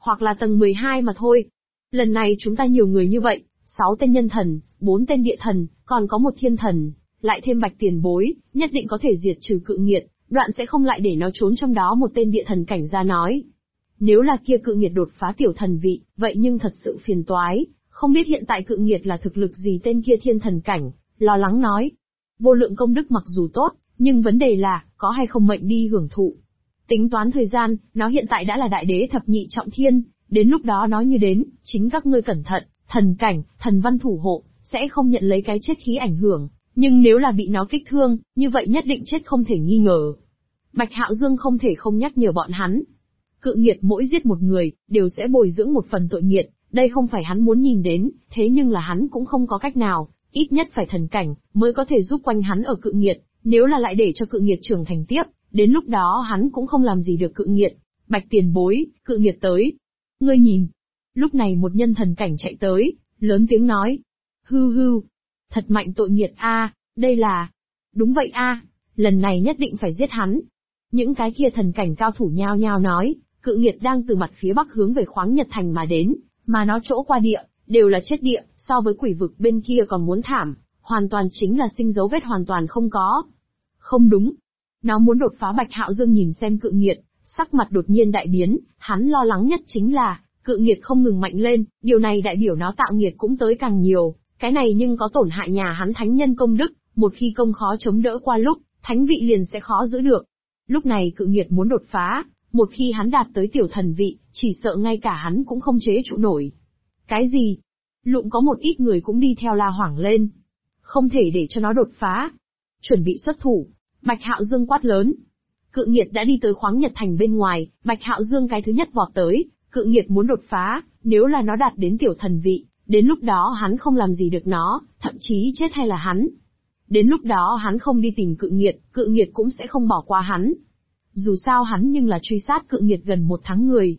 hoặc là tầng 12 mà thôi. Lần này chúng ta nhiều người như vậy, 6 tên nhân thần, 4 tên địa thần, còn có một thiên thần, lại thêm Bạch tiền bối, nhất định có thể diệt trừ cự nghiệt, đoạn sẽ không lại để nó trốn trong đó. Một tên địa thần cảnh ra nói. Nếu là kia cự nghiệt đột phá tiểu thần vị, vậy nhưng thật sự phiền toái, không biết hiện tại cự nghiệt là thực lực gì. Tên kia thiên thần cảnh, lo lắng nói. Vô lượng công đức mặc dù tốt, nhưng vấn đề là, có hay không mệnh đi hưởng thụ. Tính toán thời gian, nó hiện tại đã là đại đế thập nhị trọng thiên, đến lúc đó nó như đến, chính các ngươi cẩn thận, thần cảnh, thần văn thủ hộ, sẽ không nhận lấy cái chết khí ảnh hưởng, nhưng nếu là bị nó kích thương, như vậy nhất định chết không thể nghi ngờ. Bạch Hạo Dương không thể không nhắc nhở bọn hắn. Cự nghiệt mỗi giết một người, đều sẽ bồi dưỡng một phần tội nghiệt, đây không phải hắn muốn nhìn đến, thế nhưng là hắn cũng không có cách nào, ít nhất phải thần cảnh, mới có thể giúp quanh hắn ở cự nghiệt, nếu là lại để cho cự nghiệt trưởng thành tiếp, đến lúc đó hắn cũng không làm gì được cự nghiệt. Bạch tiền bối, cự nghiệt tới. Ngươi nhìn. Lúc này một nhân thần cảnh chạy tới, lớn tiếng nói. Hư hư. Thật mạnh tội nghiệt a, đây là. Đúng vậy a, lần này nhất định phải giết hắn. Những cái kia thần cảnh cao thủ nhao nhao nói, cự nghiệt đang từ mặt phía bắc hướng về khoáng Nhật Thành mà đến, mà nó chỗ qua địa, đều là chết địa, so với quỷ vực bên kia còn muốn thảm, hoàn toàn chính là sinh dấu vết hoàn toàn không có. Không đúng. Nó muốn đột phá. Bạch Hạo Dương nhìn xem cự nghiệt, sắc mặt đột nhiên đại biến, hắn lo lắng nhất chính là, cự nghiệt không ngừng mạnh lên, điều này đại biểu nó tạo nghiệt cũng tới càng nhiều, cái này nhưng có tổn hại nhà hắn thánh nhân công đức, một khi công khó chống đỡ qua lúc, thánh vị liền sẽ khó giữ được. Lúc này cự nghiệt muốn đột phá, một khi hắn đạt tới tiểu thần vị, chỉ sợ ngay cả hắn cũng không chế trụ nổi. Cái gì? Lụng có một ít người cũng đi theo la hoảng lên. Không thể để cho nó đột phá. Chuẩn bị xuất thủ. Bạch Hạo Dương quát lớn. Cự nghiệt đã đi tới khoáng Nhật Thành bên ngoài, Bạch Hạo Dương cái thứ nhất vọt tới, cự nghiệt muốn đột phá, nếu là nó đạt đến tiểu thần vị, đến lúc đó hắn không làm gì được nó, thậm chí chết hay là hắn. Đến lúc đó hắn không đi tìm cự nghiệt cũng sẽ không bỏ qua hắn. Dù sao hắn nhưng là truy sát cự nghiệt gần 1 tháng người.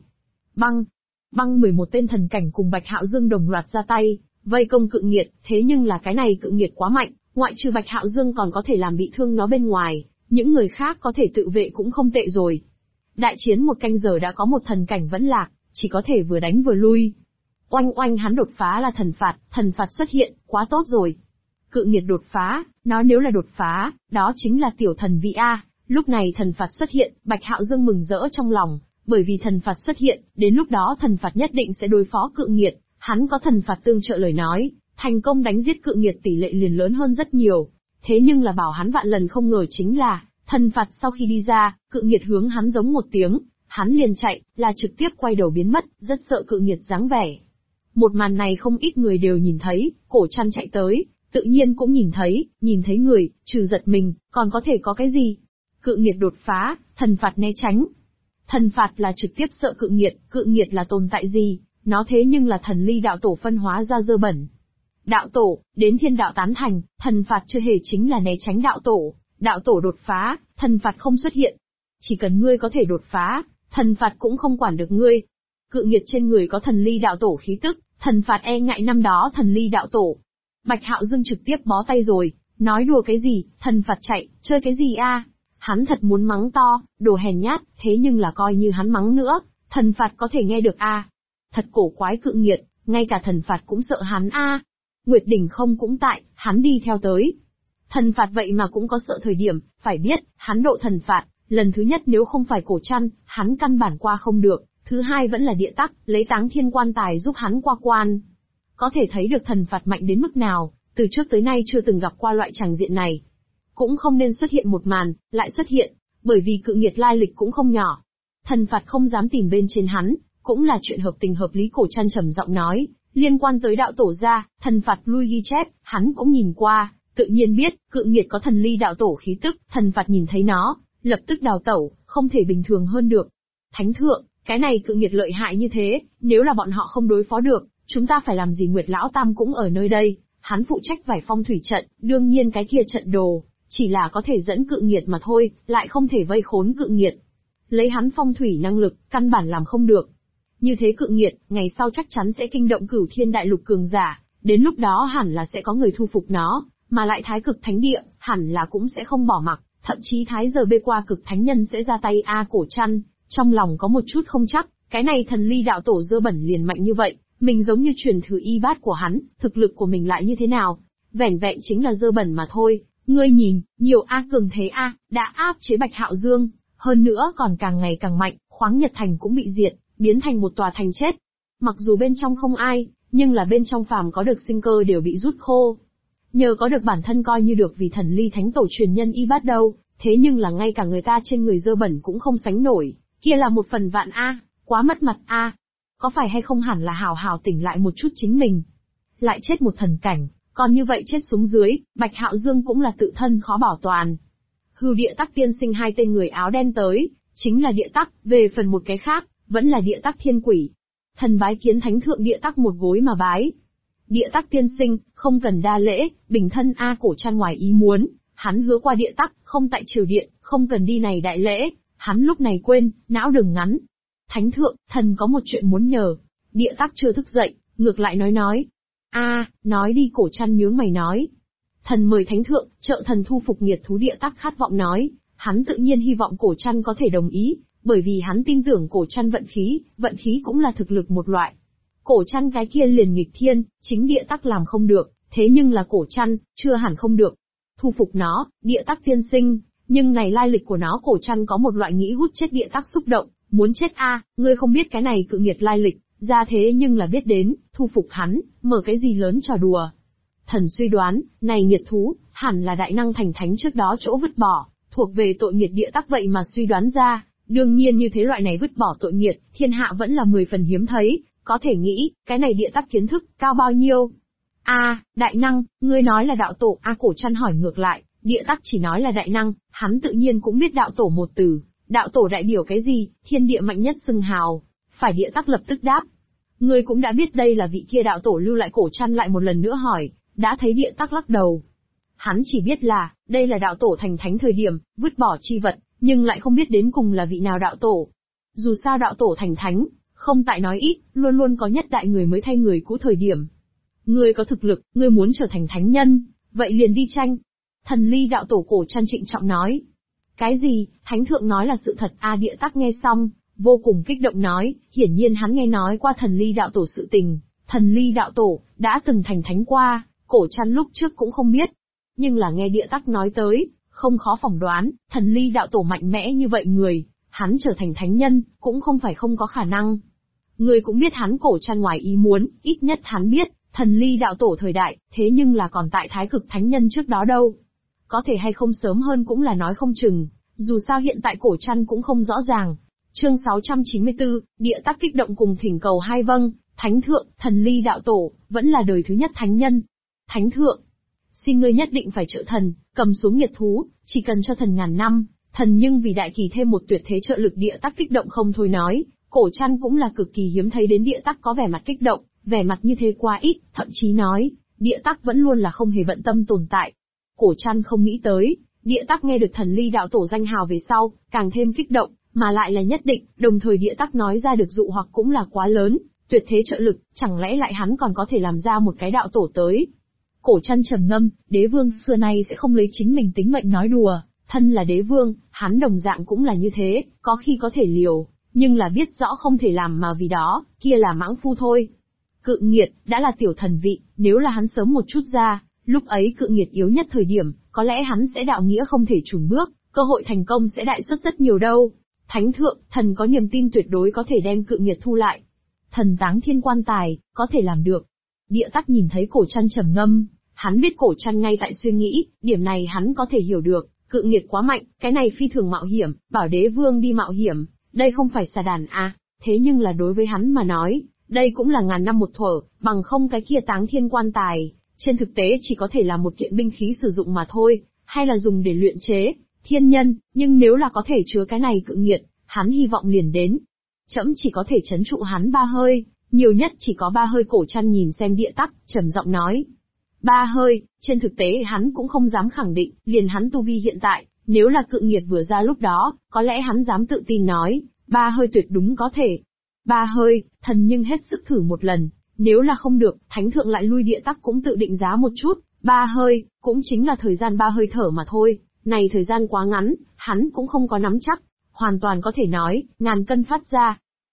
Băng 11 tên thần cảnh cùng Bạch Hạo Dương đồng loạt ra tay, vây công cự nghiệt, thế nhưng là cái này cự nghiệt quá mạnh, ngoại trừ Bạch Hạo Dương còn có thể làm bị thương nó bên ngoài, những người khác có thể tự vệ cũng không tệ rồi. Đại chiến 1 canh giờ đã có một thần cảnh vẫn lạc, chỉ có thể vừa đánh vừa lui. Oanh oanh, hắn đột phá là thần phạt xuất hiện, quá tốt rồi. Cự nghiệt đột phá, nó nếu là đột phá, đó chính là tiểu thần vị A. Lúc này thần phạt xuất hiện, Bạch Hạo Dương mừng rỡ trong lòng, bởi vì thần phạt xuất hiện, đến lúc đó thần phạt nhất định sẽ đối phó cự nghiệt, hắn có thần phạt tương trợ lời nói, thành công đánh giết cự nghiệt tỷ lệ liền lớn hơn rất nhiều. Thế nhưng là bảo hắn vạn lần không ngờ chính là, thần phạt sau khi đi ra, cự nghiệt hướng hắn giống một tiếng, hắn liền chạy, là trực tiếp quay đầu biến mất, rất sợ cự nghiệt dáng vẻ. Một màn này không ít người đều nhìn thấy, Cổ Trăn chạy tới, tự nhiên cũng nhìn thấy người, trừ giật mình, còn có thể có cái gì? Cự nghiệt đột phá, thần phạt né tránh. Thần phạt là trực tiếp sợ cự nghiệt là tồn tại gì? Nó thế nhưng là thần ly đạo tổ phân hóa ra dơ bẩn. Đạo tổ, đến thiên đạo tán thành, thần phạt chưa hề chính là né tránh đạo tổ đột phá, thần phạt không xuất hiện. Chỉ cần ngươi có thể đột phá, thần phạt cũng không quản được ngươi. Cự nghiệt trên người có thần ly đạo tổ khí tức, thần phạt e ngại năm đó thần ly đạo tổ. Bạch Hạo Dương trực tiếp bó tay rồi, nói đùa cái gì, thần phạt chạy, chơi cái gì a? Hắn thật muốn mắng to, đồ hèn nhát, thế nhưng là coi như hắn mắng nữa, thần phạt có thể nghe được a? Thật cổ quái cự nghiệt, ngay cả thần phạt cũng sợ hắn a. Nguyệt Đỉnh không cũng tại, hắn đi theo tới. Thần phạt vậy mà cũng có sợ thời điểm, phải biết, hắn độ thần phạt, lần thứ nhất nếu không phải Cổ Trăn, hắn căn bản qua không được, thứ hai vẫn là địa tắc, lấy Táng Thiên quan tài giúp hắn qua quan. Có thể thấy được thần phạt mạnh đến mức nào, từ trước tới nay chưa từng gặp qua loại tràng diện này. Cũng không nên xuất hiện một màn, lại xuất hiện, bởi vì cự nghiệt lai lịch cũng không nhỏ. Thần phạt không dám tìm bên trên hắn, cũng là chuyện hợp tình hợp lý. Cổ Trăn trầm giọng nói, liên quan tới đạo tổ ra, thần phạt lui ghi chép, hắn cũng nhìn qua, tự nhiên biết, cự nghiệt có thần ly đạo tổ khí tức, thần phạt nhìn thấy nó, lập tức đào tẩu, không thể bình thường hơn được. Thánh thượng, cái này cự nghiệt lợi hại như thế, nếu là bọn họ không đối phó được, chúng ta phải làm gì? Nguyệt Lão Tam cũng ở nơi đây, hắn phụ trách vải phong thủy trận, đương nhiên cái kia trận đồ, chỉ là có thể dẫn cự nghiệt mà thôi, lại không thể vây khốn cự nghiệt. Lấy hắn phong thủy năng lực, căn bản làm không được. Như thế cự nghiệt, ngày sau chắc chắn sẽ kinh động Cửu Thiên Đại Lục cường giả, đến lúc đó hẳn là sẽ có người thu phục nó, mà lại Thái Cực Thánh Địa, hẳn là cũng sẽ không bỏ mặc, thậm chí Thái giờ bê qua Cực Thánh Nhân sẽ ra tay. Cổ Trăn, trong lòng có một chút không chắc, Cái này thần ly đạo tổ dơ bẩn liền mạnh như vậy, mình giống như truyền thử y bát của hắn, thực lực của mình lại như thế nào? Vẻn vẹn chính là dơ bẩn mà thôi. Ngươi nhìn, nhiều cường thế đã áp chế Bạch Hạo Dương, hơn nữa còn càng ngày càng mạnh, khoáng Nhật Thành cũng bị diệt, biến thành một tòa thành chết. Mặc dù bên trong không ai, nhưng là bên trong phàm có được sinh cơ đều bị rút khô. Nhờ có được bản thân coi như được vì thần ly thánh tổ truyền nhân y bát đâu, thế nhưng là ngay cả người ta trên người dơ bẩn cũng không sánh nổi, kia là 1/1000 quá mất mặt Có phải hay không hẳn là hào hào tỉnh lại một chút chính mình. Lại chết một thần cảnh, còn như vậy chết xuống dưới, Bạch Hạo Dương cũng là tự thân khó bảo toàn. Hư Địa Tắc tiên sinh hai tên người áo đen tới, chính là Địa Tắc, về phần một cái khác, vẫn là Địa Tắc thiên quỷ. Thần bái kiến thánh thượng Địa Tắc một gối mà bái. Địa Tắc tiên sinh, không cần đa lễ, bình thân Cổ Trăn ngoài ý muốn, hắn hứa qua Địa Tắc, không tại triều điện, không cần đi này đại lễ, hắn lúc này quên, não đường ngắn. Thánh thượng, thần có một chuyện muốn nhờ. Địa Tắc chưa thức dậy, ngược lại nói. Nói đi. Cổ Trăn nhướng mày nói. Thần mời thánh thượng, trợ thần thu phục nghiệt thú. Địa Tắc khát vọng nói, hắn tự nhiên hy vọng Cổ Trăn có thể đồng ý, bởi vì hắn tin tưởng Cổ Trăn vận khí cũng là thực lực một loại. Cổ Trăn cái kia liền nghịch thiên, chính Địa Tắc làm không được, thế nhưng là Cổ Trăn, chưa hẳn không được. Thu phục nó, Địa Tắc tiên sinh, nhưng này lai lịch của nó Cổ Trăn có một loại nghĩ hút chết Địa Tắc xúc động, muốn chết ngươi không biết cái này cự nghiệt lai lịch, ra thế nhưng là biết đến, thu phục hắn, mở cái gì lớn trò đùa. Thần suy đoán, này nghiệt thú, hẳn là đại năng thành thánh trước đó chỗ vứt bỏ, thuộc về tội nghiệt Địa Tắc vậy mà suy đoán ra, đương nhiên như thế loại này vứt bỏ tội nghiệt, thiên hạ vẫn là 10 phần hiếm thấy, có thể nghĩ, cái này Địa Tắc kiến thức, cao bao nhiêu? Đại năng, ngươi nói là đạo tổ, Cổ Trăn hỏi ngược lại, Địa Tắc chỉ nói là đại năng, hắn tự nhiên cũng biết đạo tổ một từ, đạo tổ đại biểu cái gì, thiên địa mạnh nhất xưng hào, phải. Địa Tắc lập tức đáp. Ngươi cũng đã biết đây là vị kia đạo tổ lưu lại. Cổ Trăn lại một lần nữa hỏi, đã thấy Địa Tắc lắc đầu. Hắn chỉ biết là, đây là đạo tổ thành thánh thời điểm, vứt bỏ chi vật, nhưng lại không biết đến cùng là vị nào đạo tổ. Dù sao đạo tổ thành thánh, không tại nói ít, luôn luôn có nhất đại người mới thay người cũ thời điểm. Ngươi có thực lực, ngươi muốn trở thành thánh nhân, vậy liền đi tranh. Thần ly đạo tổ Cổ Trăn trịnh trọng nói. Cái gì, thánh thượng nói là sự thật Địa Tắc nghe xong, vô cùng kích động nói, hiển nhiên hắn nghe nói qua thần ly đạo tổ sự tình, thần ly đạo tổ, đã từng thành thánh qua, Cổ Trăn lúc trước cũng không biết. Nhưng là nghe Địa Tắc nói tới, không khó phỏng đoán, thần ly đạo tổ mạnh mẽ như vậy người, hắn trở thành thánh nhân, cũng không phải không có khả năng. Người cũng biết hắn Cổ Trăn ngoài ý muốn, ít nhất hắn biết, thần ly đạo tổ thời đại, thế nhưng là còn tại thái cực thánh nhân trước đó đâu. Có thể hay không sớm hơn cũng là nói không chừng, dù sao hiện tại Cổ Trăn cũng không rõ ràng. Chương 694, Địa Tắc kích động cùng thỉnh cầu hai. Vâng, thánh thượng, thần ly đạo tổ, vẫn là đời thứ nhất thánh nhân. Thánh thượng, xin ngươi nhất định phải trợ thần, cầm xuống nghiệt thú, chỉ cần cho thần 1000 năm, thần nhưng vì đại kỳ thêm một tuyệt thế trợ lực. Địa Tắc kích động không thôi nói, Cổ Trăn cũng là cực kỳ hiếm thấy đến Địa Tắc có vẻ mặt kích động, vẻ mặt như thế quá ít, thậm chí nói, Địa Tắc vẫn luôn là không hề bận tâm tồn tại. Cổ Trăn không nghĩ tới, Địa Tắc nghe được thần ly đạo tổ danh hào về sau, càng thêm kích động, mà lại là nhất định, đồng thời Địa Tắc nói ra được dụ hoặc cũng là quá lớn, tuyệt thế trợ lực, chẳng lẽ lại hắn còn có thể làm ra một cái đạo tổ tới. Cổ Trăn trầm ngâm, đế vương xưa nay sẽ không lấy chính mình tính mệnh nói đùa, thân là đế vương, hắn đồng dạng cũng là như thế, có khi có thể liều, nhưng là biết rõ không thể làm mà vì đó, kia là mãng phu thôi. Cự nghiệt, đã là tiểu thần vị, nếu là hắn sớm một chút ra, lúc ấy cự nghiệt yếu nhất thời điểm, có lẽ hắn sẽ đạo nghĩa không thể chùn bước, cơ hội thành công sẽ đại suất rất nhiều đâu. Thánh thượng, thần có niềm tin tuyệt đối có thể đem cự nghiệt thu lại. Thần táng thiên quan tài, có thể làm được. Địa Tắc nhìn thấy Cổ Trăn trầm ngâm, hắn biết Cổ Trăn ngay tại suy nghĩ, điểm này hắn có thể hiểu được, cự nghiệt quá mạnh, cái này phi thường mạo hiểm, bảo đế vương đi mạo hiểm, đây không phải xà đàn thế nhưng là đối với hắn mà nói, đây cũng là 1000 năm một thuở, bằng không cái kia táng thiên quan tài, trên thực tế chỉ có thể là một kiện binh khí sử dụng mà thôi, hay là dùng để luyện chế thiên nhân, nhưng nếu là có thể chứa cái này cự nghiệt, hắn hy vọng liền đến. Trẫm chỉ có thể trấn trụ hắn 3 hơi, nhiều nhất chỉ có 3 hơi. Cổ Trăn nhìn xem Địa Tắc, trầm giọng nói. 3 hơi, trên thực tế hắn cũng không dám khẳng định, liền hắn tu vi hiện tại, nếu là cự nghiệt vừa ra lúc đó, có lẽ hắn dám tự tin nói, 3 hơi tuyệt đúng có thể. 3 hơi, thần nhưng hết sức thử một lần, nếu là không được, thánh thượng lại lui. Địa Tắc cũng tự định giá một chút, 3 hơi, cũng chính là thời gian 3 hơi thở mà thôi, này thời gian quá ngắn, hắn cũng không có nắm chắc, hoàn toàn có thể nói, 1000 cân phát ra.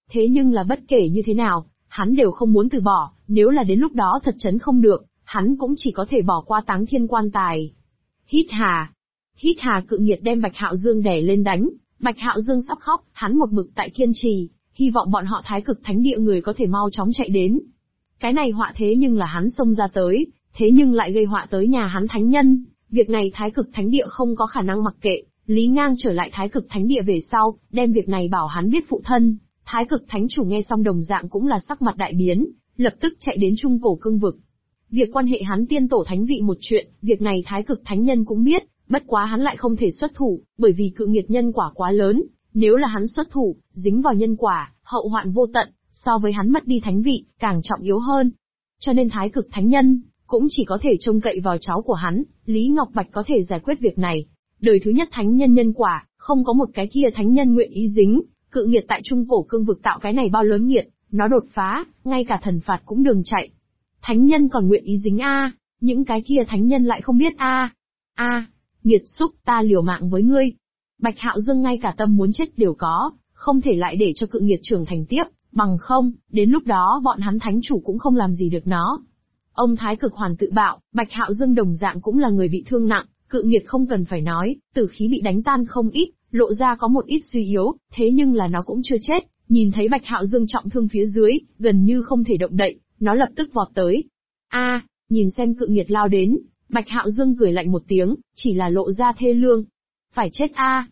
Thế nhưng là bất kể như thế nào, hắn đều không muốn từ bỏ, nếu là đến lúc đó thật chấn không được, hắn cũng chỉ có thể bỏ qua Táng Thiên quan tài. Hít hà. Hít hà cự nghiệt đem Bạch Hạo Dương đè lên đánh, Bạch Hạo Dương sắp khóc, hắn một mực tại kiên trì, hy vọng bọn họ Thái Cực Thánh Địa người có thể mau chóng chạy đến. Cái này họa thế nhưng là hắn xông ra tới, thế nhưng lại gây họa tới nhà hắn thánh nhân, việc này Thái Cực Thánh Địa không có khả năng mặc kệ. Lý Ngang trở lại Thái Cực Thánh Địa về sau, đem việc này bảo hắn biết phụ thân. Thái Cực Thánh chủ nghe xong đồng dạng cũng là sắc mặt đại biến, lập tức chạy đến Trung Cổ Cương vực. Việc quan hệ hắn tiên tổ thánh vị một chuyện, việc này Thái Cực Thánh Nhân cũng biết, bất quá hắn lại không thể xuất thủ, bởi vì cự nghiệt nhân quả quá lớn, nếu là hắn xuất thủ, dính vào nhân quả, hậu hoạn vô tận, so với hắn mất đi thánh vị, càng trọng yếu hơn. Cho nên Thái Cực Thánh Nhân cũng chỉ có thể trông cậy vào cháu của hắn, Lý Ngọc Bạch có thể giải quyết việc này. Đời thứ nhất thánh nhân nhân quả, không có một cái kia thánh nhân nguyện ý dính, cự nghiệt tại Trung Cổ Cương vực tạo cái này bao lớn nghiệt, nó đột phá, ngay cả thần phạt cũng đường chạy. Thánh nhân còn nguyện ý dính a, những cái kia thánh nhân lại không biết a. Nghiệt xúc, ta liều mạng với ngươi. Bạch Hạo Dương ngay cả tâm muốn chết đều có, không thể lại để cho cự nghiệt trưởng thành tiếp, bằng không, đến lúc đó bọn hắn thánh chủ cũng không làm gì được nó. Ông Thái Cực Hoàn tự bạo, Bạch Hạo Dương đồng dạng cũng là người bị thương nặng, cự nghiệt không cần phải nói, tử khí bị đánh tan không ít, lộ ra có một ít suy yếu, thế nhưng là nó cũng chưa chết, nhìn thấy Bạch Hạo Dương trọng thương phía dưới, gần như không thể động đậy, nó lập tức vọt tới. Nhìn xem cự nghiệt lao đến, Bạch Hạo Dương cười lạnh một tiếng, chỉ là lộ ra thê lương. Phải chết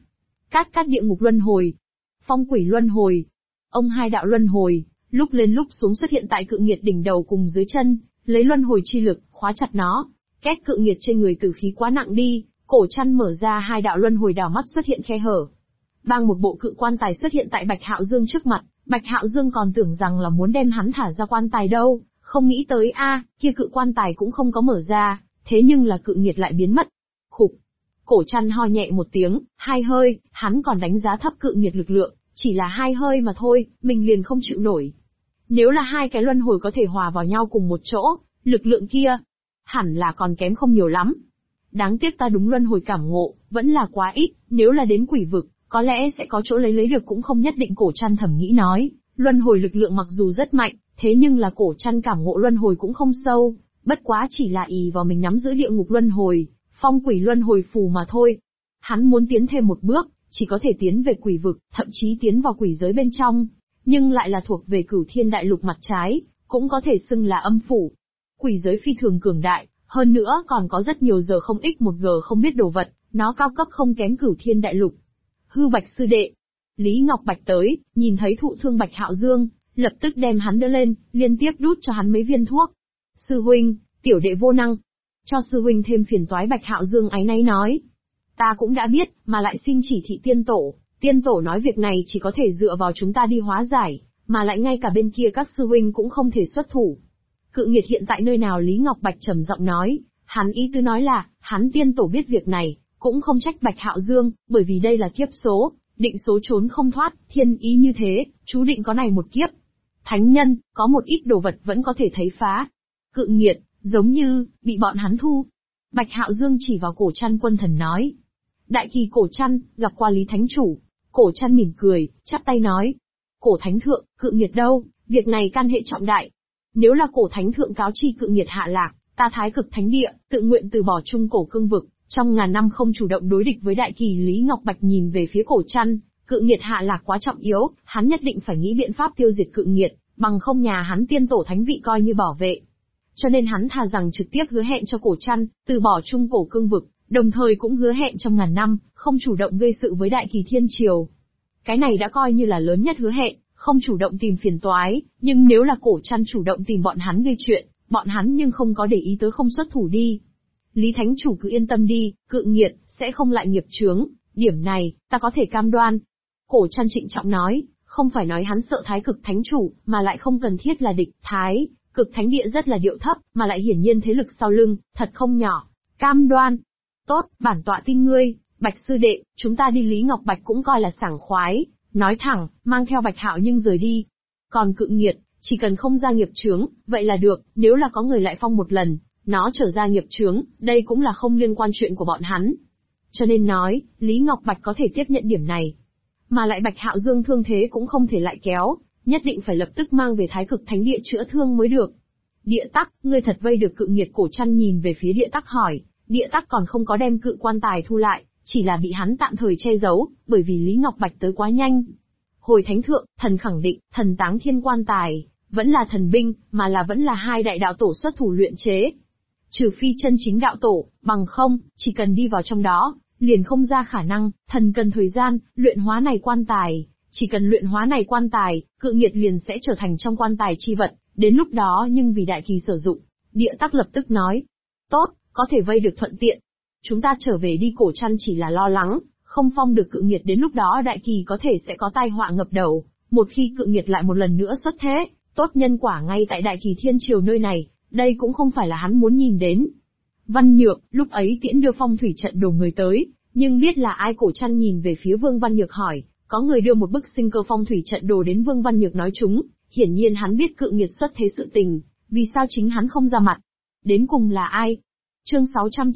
Cát địa ngục luân hồi, phong quỷ luân hồi, ông hai đạo luân hồi, lúc lên lúc xuống xuất hiện tại cự nghiệt đỉnh đầu cùng dưới chân, lấy luân hồi chi lực, khóa chặt nó. Két cự nghiệt trên người tử khí quá nặng đi, cổ chăn mở ra hai đạo luân hồi đảo mắt xuất hiện khe hở. Bang một bộ cự quan tài xuất hiện tại Bạch Hạo Dương trước mặt, Bạch Hạo Dương còn tưởng rằng là muốn đem hắn thả ra quan tài đâu, không nghĩ tới kia cự quan tài cũng không có mở ra, thế nhưng là cự nghiệt lại biến mất. Khục. Cổ chăn ho nhẹ một tiếng, hai hơi, hắn còn đánh giá thấp cự nghiệt lực lượng, chỉ là hai hơi mà thôi, mình liền không chịu nổi. Nếu là hai cái luân hồi có thể hòa vào nhau cùng một chỗ, lực lượng kia, hẳn là còn kém không nhiều lắm. Đáng tiếc ta đúng luân hồi cảm ngộ, vẫn là quá ít, nếu là đến quỷ vực, có lẽ sẽ có chỗ lấy được cũng không nhất định. Cổ chăn thầm nghĩ nói, luân hồi lực lượng mặc dù rất mạnh, thế nhưng là cổ chăn cảm ngộ luân hồi cũng không sâu, bất quá chỉ là ỷ vào mình nắm giữ địa ngục luân hồi, phong quỷ luân hồi phù mà thôi. Hắn muốn tiến thêm một bước, chỉ có thể tiến về quỷ vực, thậm chí tiến vào quỷ giới bên trong, nhưng lại là thuộc về Cửu Thiên Đại Lục mặt trái, cũng có thể xưng là âm phủ. Quỷ giới phi thường cường đại, hơn nữa còn có rất nhiều giờ không x một g không biết đồ vật, nó cao cấp không kém Cửu Thiên Đại Lục. Hư Bạch sư đệ, Lý Ngọc Bạch tới, nhìn thấy thụ thương Bạch Hạo Dương, lập tức đem hắn đỡ lên, liên tiếp đút cho hắn mấy viên thuốc. Sư huynh, tiểu đệ vô năng, cho sư huynh thêm phiền toái. Bạch Hạo Dương áy náy nói, ta cũng đã biết, mà lại xin chỉ thị tiên tổ nói việc này chỉ có thể dựa vào chúng ta đi hóa giải, mà lại ngay cả bên kia các sư huynh cũng không thể xuất thủ. Cự nghiệt hiện tại nơi nào? Lý Ngọc Bạch trầm giọng nói, hắn ý tứ nói là, hắn tiên tổ biết việc này, cũng không trách Bạch Hạo Dương, bởi vì đây là kiếp số, định số trốn không thoát, thiên ý như thế, chú định có này một kiếp. Thánh nhân, có một ít đồ vật vẫn có thể thấy phá. Cự nghiệt, giống như, bị bọn hắn thu. Bạch Hạo Dương chỉ vào Cổ Trăn Quân Thần nói. Đại kỳ Cổ Trăn, gặp qua Lý Thánh Chủ. Cổ Trăn mỉm cười, chắp tay nói. Cổ Thánh Thượng, cự nghiệt đâu, việc này can hệ trọng đại. Nếu là Cổ Thánh Thượng cáo chi cự nghiệt hạ lạc, ta Thái Cực Thánh Địa, tự nguyện từ bỏ Trung Cổ Cương vực, trong ngàn năm không chủ động đối địch với đại kỳ. Lý Ngọc Bạch nhìn về phía Cổ Trăn, cự nghiệt hạ lạc quá trọng yếu, hắn nhất định phải nghĩ biện pháp tiêu diệt cự nghiệt, bằng không nhà hắn tiên tổ thánh vị coi như bảo vệ. Cho nên hắn thà rằng trực tiếp hứa hẹn cho Cổ Trăn, từ bỏ Trung Cổ Cương vực, đồng thời cũng hứa hẹn trong ngàn năm, không chủ động gây sự với đại kỳ thiên triều. Cái này đã coi như là lớn nhất hứa hẹn, không chủ động tìm phiền toái, nhưng nếu là Cổ Trăn chủ động tìm bọn hắn gây chuyện, bọn hắn nhưng không có để ý tới không xuất thủ đi. Lý Thánh Chủ cứ yên tâm đi, cự nghiệt, sẽ không lại nghiệp chướng, điểm này, ta có thể cam đoan. Cổ Trăn trịnh trọng nói, không phải nói hắn sợ Thái Cực Thánh Chủ, mà lại không cần thiết là địch. Thái Cực Thánh Địa rất là điệu thấp, mà lại hiển nhiên thế lực sau lưng, thật không nhỏ. Cam đoan. Tốt, bản tọa tin ngươi, Bạch sư đệ, chúng ta đi. Lý Ngọc Bạch cũng coi là sảng khoái, nói thẳng, mang theo Bạch Hạo nhưng rời đi. Còn cự nghiệt, chỉ cần không ra nghiệp chướng, vậy là được, nếu là có người lại phong một lần, nó trở ra nghiệp chướng, đây cũng là không liên quan chuyện của bọn hắn. Cho nên nói, Lý Ngọc Bạch có thể tiếp nhận điểm này. Mà lại Bạch Hạo Dương thương thế cũng không thể lại kéo, nhất định phải lập tức mang về Thái Cực Thánh Địa chữa thương mới được. Địa Tắc, ngươi thật vây được Cự Nghiệt? Cổ Trăn nhìn về phía Địa Tắc hỏi. Địa Tắc còn không có đem cự quan tài thu lại, chỉ là bị hắn tạm thời che giấu, bởi vì Lý Ngọc Bạch tới quá nhanh. Hồi Thánh Thượng, thần khẳng định, thần Táng Thiên quan tài, vẫn là thần binh, mà là vẫn là hai đại đạo tổ xuất thủ luyện chế. Trừ phi chân chính đạo tổ, bằng không, chỉ cần đi vào trong đó, liền không ra khả năng, thần cần thời gian, luyện hóa này quan tài. Chỉ cần luyện hóa này quan tài, Cự Nghiệt liền sẽ trở thành trong quan tài chi vật, đến lúc đó nhưng vì đại kỳ sử dụng. Địa Tắc lập tức nói. Tốt, có thể vây được thuận tiện. Chúng ta trở về đi. Cổ Trăn chỉ là lo lắng, không phong được Cự Nghiệt đến lúc đó đại kỳ có thể sẽ có tai họa ngập đầu. Một khi Cự Nghiệt lại một lần nữa xuất thế, tốt nhân quả ngay tại đại kỳ thiên triều nơi này, đây cũng không phải là hắn muốn nhìn đến. Văn Nhược, lúc ấy tiễn đưa phong thủy trận đồ người tới, nhưng biết là ai? Cổ Trăn nhìn về phía Vương Văn Nhược hỏi, có người đưa một bức sinh cơ phong thủy trận đồ đến. Vương Văn Nhược nói chúng, hiển nhiên hắn biết Cự Nghiệt xuất thế sự tình, vì sao chính hắn không ra mặt? Đến cùng là ai? Chương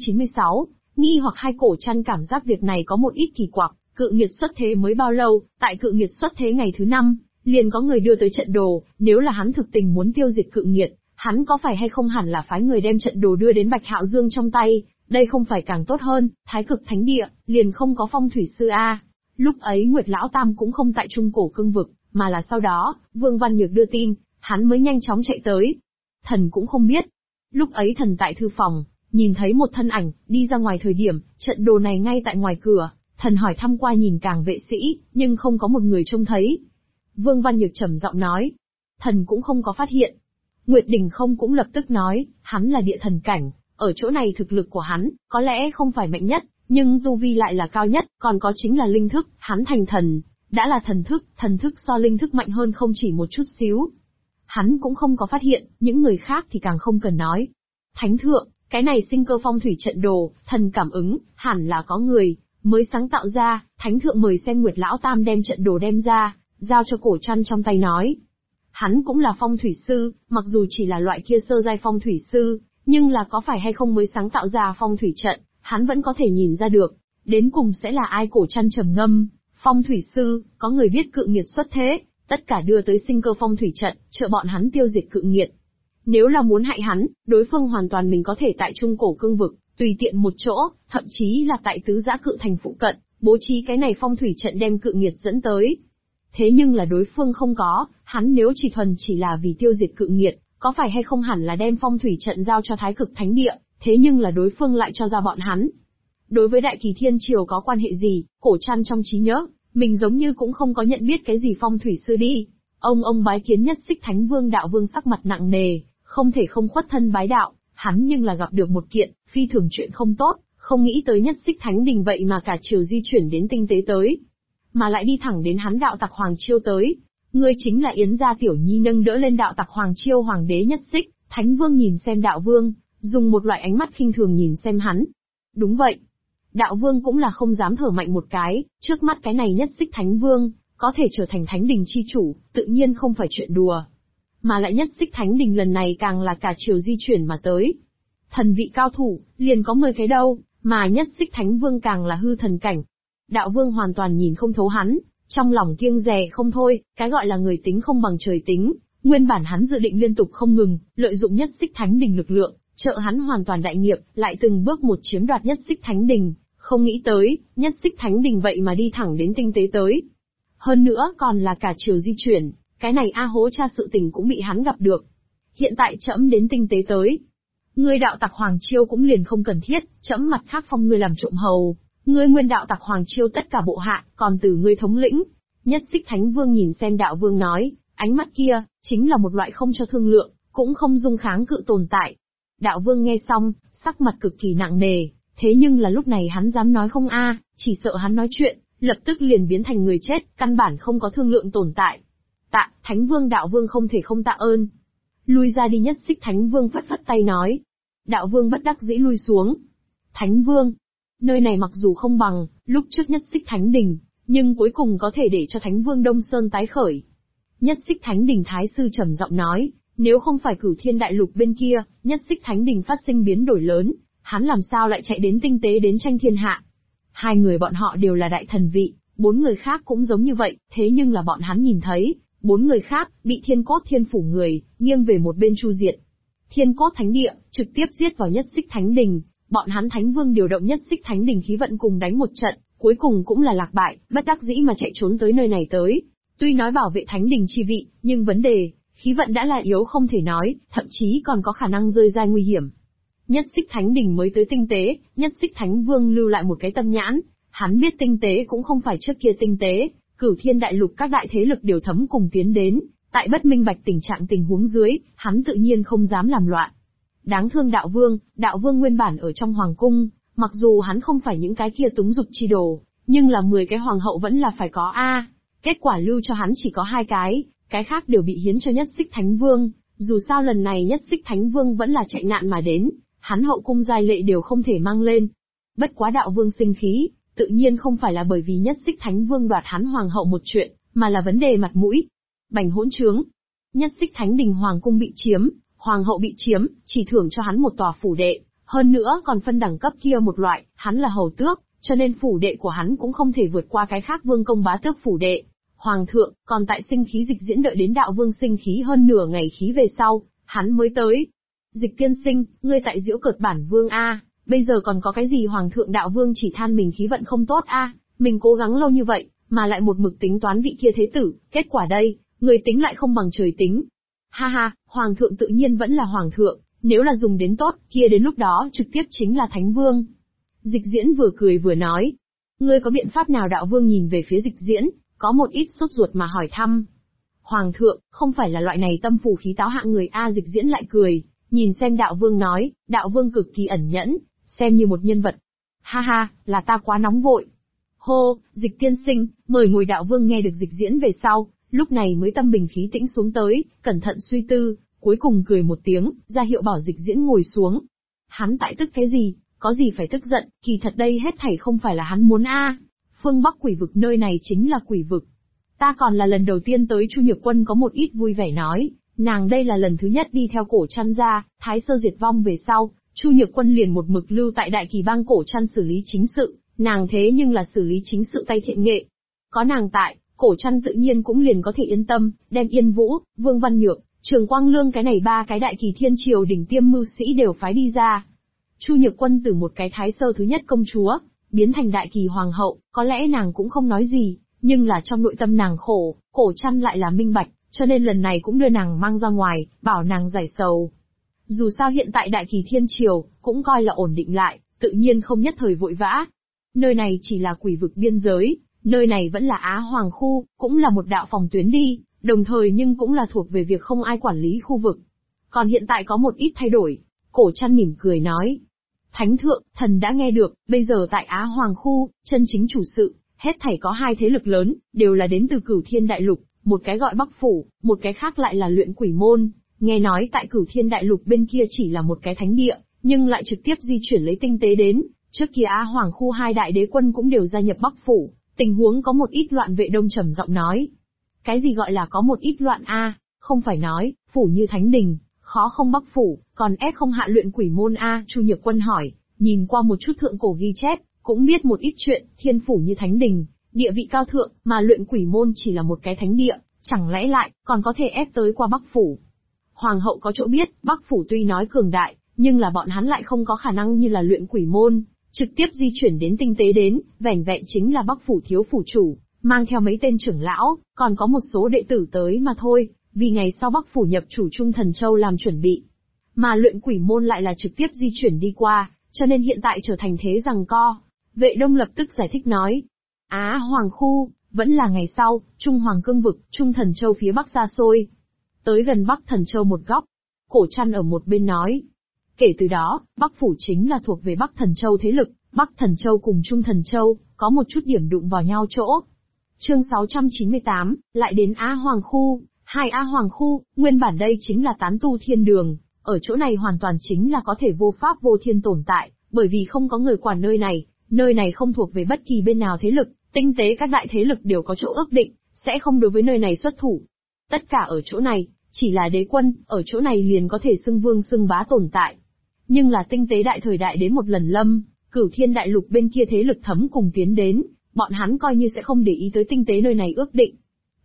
696, nghi hoặc hai. Cổ Trăn cảm giác việc này có một ít kỳ quặc. Cự Nghiệt xuất thế mới bao lâu? Tại Cự Nghiệt xuất thế ngày thứ 5, liền có người đưa tới trận đồ, nếu là hắn thực tình muốn tiêu diệt Cự Nghiệt, hắn có phải hay không hẳn là phái người đem trận đồ đưa đến Bạch Hạo Dương trong tay, đây không phải càng tốt hơn? Thái Cực Thánh Địa, liền không có phong thủy sư a. Lúc ấy Nguyệt Lão Tam cũng không tại Trung Cổ Cương Vực, mà là sau đó, Vương Văn Nhược đưa tin, hắn mới nhanh chóng chạy tới. Thần cũng không biết. Lúc ấy thần tại thư phòng, nhìn thấy một thân ảnh, đi ra ngoài thời điểm, trận đồ này ngay tại ngoài cửa, thần hỏi thăm qua nhìn càng vệ sĩ, nhưng không có một người trông thấy. Vương Văn Nhược trầm giọng nói, thần cũng không có phát hiện. Nguyệt Đình không cũng lập tức nói, hắn là địa thần cảnh, ở chỗ này thực lực của hắn, có lẽ không phải mạnh nhất, nhưng tu vi lại là cao nhất, còn có chính là linh thức, hắn thành thần, đã là thần thức so linh thức mạnh hơn không chỉ một chút xíu. Hắn cũng không có phát hiện, những người khác thì càng không cần nói. Thánh Thượng, cái này sinh cơ phong thủy trận đồ, thần cảm ứng, hẳn là có người mới sáng tạo ra. Thánh Thượng mời xem. Nguyệt Lão Tam đem trận đồ đem ra, giao cho Cổ Trăn trong tay nói. Hắn cũng là phong thủy sư, mặc dù chỉ là loại kia sơ giai phong thủy sư, nhưng là có phải hay không mới sáng tạo ra phong thủy trận, hắn vẫn có thể nhìn ra được. Đến cùng sẽ là ai? Cổ Trăn trầm ngâm. Phong thủy sư, có người biết Cự Nghiệt xuất thế, tất cả đưa tới sinh cơ phong thủy trận, trợ bọn hắn tiêu diệt Cự Nghiệt. Nếu là muốn hại hắn, đối phương hoàn toàn mình có thể tại Trung Cổ Cương Vực, tùy tiện một chỗ, thậm chí là tại Tứ Giã Cự Thành phụ cận, bố trí cái này phong thủy trận đem Cự Nghiệt dẫn tới. Thế nhưng là đối phương không có, hắn nếu chỉ thuần chỉ là vì tiêu diệt Cự Nghiệt, có phải hay không hẳn là đem phong thủy trận giao cho Thái Cực Thánh Địa, thế nhưng là đối phương lại cho ra bọn hắn. Đối với Đại Kỳ Thiên Triều có quan hệ gì? Cổ Trăn trong trí nhớ, mình giống như cũng không có nhận biết cái gì phong thủy sư đi. Ông bái kiến Nhất Xích Thánh Vương. Đạo Vương sắc mặt nặng nề, không thể không khuất thân bái đạo, hắn nhưng là gặp được một kiện phi thường chuyện không tốt, không nghĩ tới Nhất Xích Thánh Đình vậy mà cả triều di chuyển đến tinh tế tới, mà lại đi thẳng đến hắn đạo tặc Hoàng Chiêu tới. Ngươi chính là Yến gia tiểu nhi? Nâng đỡ lên đạo tặc Hoàng Chiêu. Hoàng đế Nhất Xích Thánh Vương nhìn xem Đạo Vương, dùng một loại ánh mắt khinh thường nhìn xem hắn. Đúng vậy. Đạo Vương cũng là không dám thở mạnh một cái, trước mắt cái này Nhất Xích Thánh Vương, có thể trở thành Thánh Đình chi chủ, tự nhiên không phải chuyện đùa. Mà lại Nhất Xích Thánh Đình lần này càng là cả triều di chuyển mà tới. Thần vị cao thủ, liền có 10 cái đâu, mà Nhất Xích Thánh Vương càng là hư thần cảnh. Đạo Vương hoàn toàn nhìn không thấu hắn, trong lòng kiêng dè không thôi, cái gọi là người tính không bằng trời tính, nguyên bản hắn dự định liên tục không ngừng, lợi dụng Nhất Xích Thánh Đình lực lượng, trợ hắn hoàn toàn đại nghiệp, lại từng bước một chiếm đoạt Nhất Xích Thánh Đình, không nghĩ tới, Nhất Xích Thánh Đình vậy mà đi thẳng đến tinh tế tới. Hơn nữa còn là cả triều di chuyển, cái này A Hố cha sự tình cũng bị hắn gặp được. Hiện tại trẫm đến tinh tế tới. Ngươi đạo tặc Hoàng Chiêu cũng liền không cần thiết, trẫm mặt khác phong ngươi làm trộm hầu. Ngươi nguyên đạo tặc Hoàng Chiêu tất cả bộ hạ, còn từ ngươi thống lĩnh. Nhất Xích Thánh Vương nhìn xem Đạo Vương nói, ánh mắt kia, chính là một loại không cho thương lượng, cũng không dung kháng cự tồn tại. Đạo Vương nghe xong, sắc mặt cực kỳ nặng nề, thế nhưng là lúc này hắn dám nói không a, chỉ sợ hắn nói chuyện, lập tức liền biến thành người chết, căn bản không có thương lượng tồn tại. Tạ, Thánh Vương. Đạo Vương không thể không tạ ơn. Lui ra đi. Nhất Xích Thánh Vương phất phất tay nói. Đạo Vương bất đắc dĩ lui xuống. Thánh Vương, nơi này mặc dù không bằng lúc trước Nhất Xích Thánh Đình, nhưng cuối cùng có thể để cho Thánh Vương Đông Sơn tái khởi. Nhất Xích Thánh Đình Thái sư trầm giọng nói, nếu không phải Cửu Thiên Đại Lục bên kia, Nhất Xích Thánh Đình phát sinh biến đổi lớn, hắn làm sao lại chạy đến tinh tế đến tranh thiên hạ. Hai người bọn họ đều là đại thần vị, 4 người khác cũng giống như vậy, thế nhưng là bọn hắn nhìn thấy, 4 người khác, bị Thiên Cốt Thiên Phủ người, nghiêng về một bên chu diệt. Thiên Cốt Thánh Địa, trực tiếp giết vào Nhất Xích Thánh Đình, bọn hắn Thánh Vương điều động Nhất Xích Thánh Đình khí vận cùng đánh một trận, cuối cùng cũng là lạc bại, bất đắc dĩ mà chạy trốn tới nơi này tới. Tuy nói bảo vệ Thánh Đình chi vị, nhưng vấn đề, khí vận đã là yếu không thể nói, thậm chí còn có khả năng rơi ra nguy hiểm. Nhất Xích Thánh Đình mới tới tinh tế, Nhất Xích Thánh Vương lưu lại một cái tâm nhãn, hắn biết tinh tế cũng không phải trước kia tinh tế, Cửu Thiên Đại Lục các đại thế lực đều thấm cùng tiến đến, tại bất minh bạch tình huống dưới, hắn tự nhiên không dám làm loạn. Đáng thương Đạo Vương nguyên bản ở trong hoàng cung, mặc dù hắn không phải những cái kia túng dục chi đồ, nhưng là 10 cái hoàng hậu vẫn là phải có a. Kết quả lưu cho hắn chỉ có 2 cái khác đều bị hiến cho Nhất Xích Thánh Vương, dù sao lần này Nhất Xích Thánh Vương vẫn là chạy nạn mà đến, hắn hậu cung giai lệ đều không thể mang lên. Bất quá Đạo Vương sinh khí, tự nhiên không phải là bởi vì Nhất Xích Thánh Vương đoạt hắn hoàng hậu một chuyện, mà là vấn đề mặt mũi. Bành hỗn trướng. Nhất Xích Thánh Đình hoàng cung bị chiếm, hoàng hậu bị chiếm, chỉ thưởng cho hắn một tòa phủ đệ, hơn nữa còn phân đẳng cấp kia một loại, hắn là hầu tước, cho nên phủ đệ của hắn cũng không thể vượt qua cái khác vương công bá tước phủ đệ. Hoàng thượng, còn tại sinh khí Dịch Diễn đợi đến Đạo Vương sinh khí hơn nửa ngày khí về sau, hắn mới tới. Dịch tiên sinh, ngươi tại giễu cợt bản vương a, bây giờ còn có cái gì Hoàng thượng Đạo Vương chỉ than mình khí vận không tốt a, mình cố gắng lâu như vậy, mà lại một mực tính toán vị kia thế tử, kết quả đây, người tính lại không bằng trời tính. Ha ha, Hoàng thượng tự nhiên vẫn là Hoàng thượng, nếu là dùng đến tốt, kia đến lúc đó trực tiếp chính là Thánh Vương. Dịch Diễn vừa cười vừa nói. Ngươi có biện pháp nào? Đạo Vương nhìn về phía Dịch Diễn, có một ít sốt ruột mà hỏi thăm. Hoàng thượng, không phải là loại này tâm phù khí táo hạng người a. Dịch Diễn lại cười, nhìn xem Đạo Vương nói, Đạo Vương cực kỳ ẩn nhẫn, xem như một nhân vật. Ha ha, là ta quá nóng vội. Hô, Dịch tiên sinh, mời ngồi. Đạo Vương nghe được Dịch Diễn về sau, lúc này mới tâm bình khí tĩnh xuống tới, cẩn thận suy tư, cuối cùng cười một tiếng, ra hiệu bảo Dịch Diễn ngồi xuống. Hắn tại tức cái gì, có gì phải tức giận, kỳ thật đây hết thảy không phải là hắn muốn a. Phương Bắc quỷ vực nơi này chính là quỷ vực. Ta còn là lần đầu tiên tới. Chu Nhược Quân có một ít vui vẻ nói, nàng đây là lần thứ nhất đi theo Cổ Trăn ra, Thái Sơ diệt vong về sau, Chu Nhược Quân liền một mực lưu tại Đại Kỳ bang Cổ Trăn xử lý chính sự, nàng thế nhưng là xử lý chính sự tay thiện nghệ. Có nàng tại, Cổ Trăn tự nhiên cũng liền có thể yên tâm, đem Yên Vũ, Vương Văn Nhược, Trường Quang Lương cái này 3 cái Đại Kỳ thiên triều đỉnh tiêm mưu sĩ đều phái đi ra. Chu Nhược Quân từ một cái Thái Sơ thứ nhất công chúa, biến thành Đại Kỳ hoàng hậu, có lẽ nàng cũng không nói gì, nhưng là trong nội tâm nàng khổ, Cổ Trăn lại là minh bạch, cho nên lần này cũng đưa nàng mang ra ngoài, bảo nàng giải sầu. Dù sao hiện tại Đại Kỳ thiên triều, cũng coi là ổn định lại, tự nhiên không nhất thời vội vã. Nơi này chỉ là quỷ vực biên giới, nơi này vẫn là Á Hoàng khu, cũng là một đạo phòng tuyến đi, đồng thời nhưng cũng là thuộc về việc không ai quản lý khu vực. Còn hiện tại có một ít thay đổi. Cổ Trăn mỉm cười nói. Thánh thượng, thần đã nghe được, bây giờ tại Á Hoàng khu, chân chính chủ sự, hết thảy có 2 thế lực lớn, đều là đến từ Cửu Thiên Đại Lục, một cái gọi Bắc Phủ, một cái khác lại là Luyện Quỷ Môn. Nghe nói tại Cửu Thiên Đại Lục bên kia chỉ là một cái thánh địa, nhưng lại trực tiếp di chuyển lấy tinh tế đến, trước kia Á Hoàng khu 2 đại đế quân cũng đều gia nhập Bắc Phủ, tình huống có một ít loạn. Vệ Đông trầm giọng nói. Cái gì gọi là có một ít loạn a? Không phải nói, phủ như Thánh Đình, khó không Bắc Phủ, còn ép không hạ Luyện Quỷ Môn a? Chu Nhược Quân hỏi, nhìn qua một chút thượng cổ ghi chép, cũng biết một ít chuyện. Thiên phủ như Thánh Đình, địa vị cao thượng, mà Luyện Quỷ Môn chỉ là một cái thánh địa, chẳng lẽ lại còn có thể ép tới qua Bắc Phủ? Hoàng hậu có chỗ biết, Bắc Phủ tuy nói cường đại, nhưng là bọn hắn lại không có khả năng như là Luyện Quỷ Môn, trực tiếp di chuyển đến tinh tế đến, vẻn vẹn chính là Bắc Phủ thiếu phủ chủ, mang theo mấy tên trưởng lão, còn có một số đệ tử tới mà thôi, vì ngày sau Bắc Phủ nhập chủ Trung Thần Châu làm chuẩn bị. Mà Luyện Quỷ Môn lại là trực tiếp di chuyển đi qua, cho nên hiện tại trở thành thế giằng co. Vệ Đông lập tức giải thích nói. Á Hoàng khu, vẫn là ngày sau, Trung Hoàng cương vực, Trung Thần Châu phía bắc xa xôi. Tới gần Bắc Thần Châu một góc. Cổ Trăn ở một bên nói. Kể từ đó, Bắc Phủ chính là thuộc về Bắc Thần Châu thế lực, Bắc Thần Châu cùng Trung Thần Châu, có một chút điểm đụng vào nhau chỗ. Chương 698, lại đến Á Hoàng khu. 2 Á Hoàng khu, nguyên bản đây chính là tán tu thiên đường, ở chỗ này hoàn toàn chính là có thể vô pháp vô thiên tồn tại, bởi vì không có người quản nơi này không thuộc về bất kỳ bên nào thế lực, tinh tế các đại thế lực đều có chỗ ước định, sẽ không đối với nơi này xuất thủ. Tất cả ở chỗ này, chỉ là đế quân, ở chỗ này liền có thể xưng vương xưng bá tồn tại. Nhưng là tinh tế đại thời đại đến một lần lâm, Cửu Thiên Đại Lục bên kia thế lực thấm cùng tiến đến, bọn hắn coi như sẽ không để ý tới tinh tế nơi này ước định.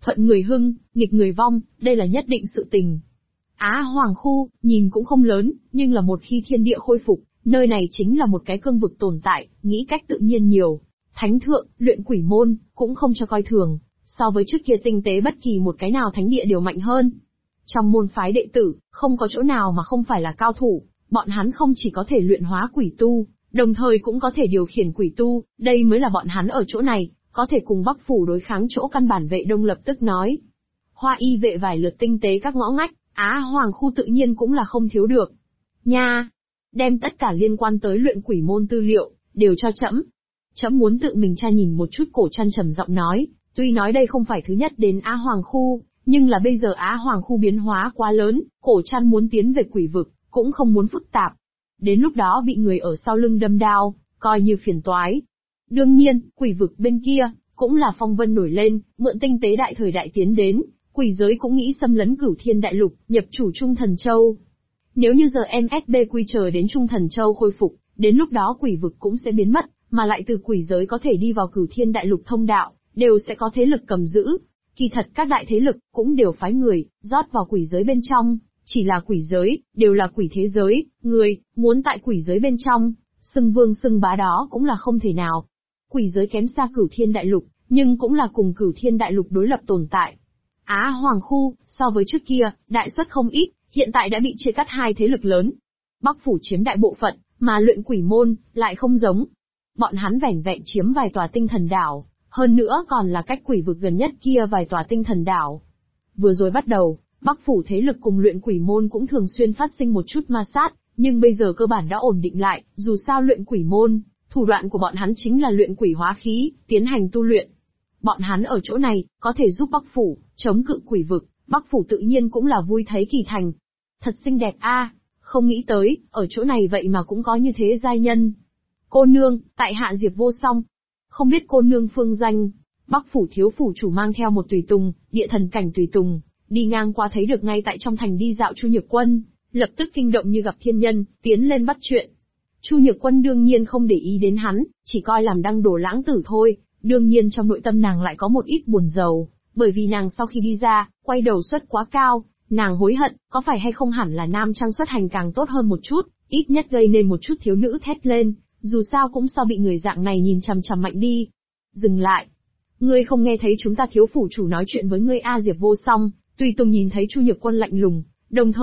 Thuận người hưng, nghịch người vong, đây là nhất định sự tình. Á Hoàng khu, nhìn cũng không lớn, nhưng là một khi thiên địa khôi phục, nơi này chính là một cái cương vực tồn tại, nghĩ cách tự nhiên nhiều. Thánh thượng, luyện quỷ môn, cũng không cho coi thường, so với trước kia tinh tế bất kỳ một cái nào thánh địa đều mạnh hơn. Trong môn phái đệ tử, không có chỗ nào mà không phải là cao thủ, bọn hắn không chỉ có thể luyện hóa quỷ tu, đồng thời cũng có thể điều khiển quỷ tu, đây mới là bọn hắn ở chỗ này, có thể cùng Bắc Phủ đối kháng chỗ căn bản. Vệ Đông lập tức nói. Hoa y vệ vài lượt tinh tế các ngõ ngách, Á Hoàng khu tự nhiên cũng là không thiếu được. Nha! Đem tất cả liên quan tới luyện quỷ môn tư liệu, đều cho trẫm. Trẫm muốn tự mình tra nhìn một chút. Cổ Trăn trầm giọng nói, tuy nói đây không phải thứ nhất đến Á Hoàng khu, nhưng là bây giờ Á Hoàng khu biến hóa quá lớn, Cổ Trăn muốn tiến về quỷ vực, cũng không muốn phức tạp. Đến lúc đó bị người ở sau lưng đâm đao, coi như phiền toái. Đương nhiên, quỷ vực bên kia, cũng là phong vân nổi lên, mượn tinh tế đại thời đại tiến đến, quỷ giới cũng nghĩ xâm lấn Cửu Thiên Đại Lục, nhập chủ Trung Thần Châu. Nếu như giờ MSBQ chờ đến Trung Thần Châu khôi phục, đến lúc đó quỷ vực cũng sẽ biến mất, mà lại từ quỷ giới có thể đi vào Cửu Thiên Đại Lục thông đạo, đều sẽ có thế lực cầm giữ. Kỳ thật các đại thế lực cũng đều phái người rót vào quỷ giới bên trong, chỉ là quỷ giới đều là quỷ thế giới, người muốn tại quỷ giới bên trong xưng vương xưng bá đó cũng là không thể nào. Quỷ giới kém xa Cửu Thiên Đại Lục, nhưng cũng là cùng Cửu Thiên Đại Lục đối lập tồn tại. Á Hoàng khu, so với trước kia, đại suất không ít, hiện tại đã bị chia cắt hai thế lực lớn. Bắc Phủ chiếm đại bộ phận, mà luyện quỷ môn, lại không giống. Bọn hắn vẻn vẹn chiếm vài tòa tinh thần đảo, hơn nữa còn là cách quỷ vực gần nhất kia vài tòa tinh thần đảo. Vừa rồi bắt đầu, Bắc Phủ thế lực cùng luyện quỷ môn cũng thường xuyên phát sinh một chút ma sát, nhưng bây giờ cơ bản đã ổn định lại, dù sao luyện quỷ môn, thủ đoạn của bọn hắn chính là luyện quỷ hóa khí, tiến hành tu luyện. Bọn hắn ở chỗ này, có thể giúp Bắc Phủ, chống cự quỷ vực, Bắc Phủ tự nhiên cũng là vui thấy kỳ thành. Thật xinh đẹp a, không nghĩ tới, ở chỗ này vậy mà cũng có như thế giai nhân. Cô nương, tại hạ Diệp Vô Song. Không biết cô nương phương danh. Bắc Phủ thiếu phủ chủ mang theo một tùy tùng, địa thần cảnh tùy tùng, đi ngang qua thấy được ngay tại trong thành đi dạo Chu Nhược Quân, lập tức kinh động như gặp thiên nhân, tiến lên bắt chuyện. Chu Nhược Quân đương nhiên không để ý đến hắn, chỉ coi làm đăng đổ lãng tử thôi, đương nhiên trong nội tâm nàng lại có một ít buồn rầu, bởi vì nàng sau khi đi ra, quay đầu suất quá cao, nàng hối hận, có phải hay không hẳn là nam trang xuất hành càng tốt hơn một chút, ít nhất gây nên một chút thiếu nữ thét lên, dù sao cũng so bị người dạng này nhìn chằm chằm mạnh đi. Dừng lại. Ngươi không nghe thấy chúng ta thiếu phủ chủ nói chuyện với ngươi a Diệp Vô Song, tùy tùng nhìn thấy Chu Nhược Quân lạnh lùng, đồng thời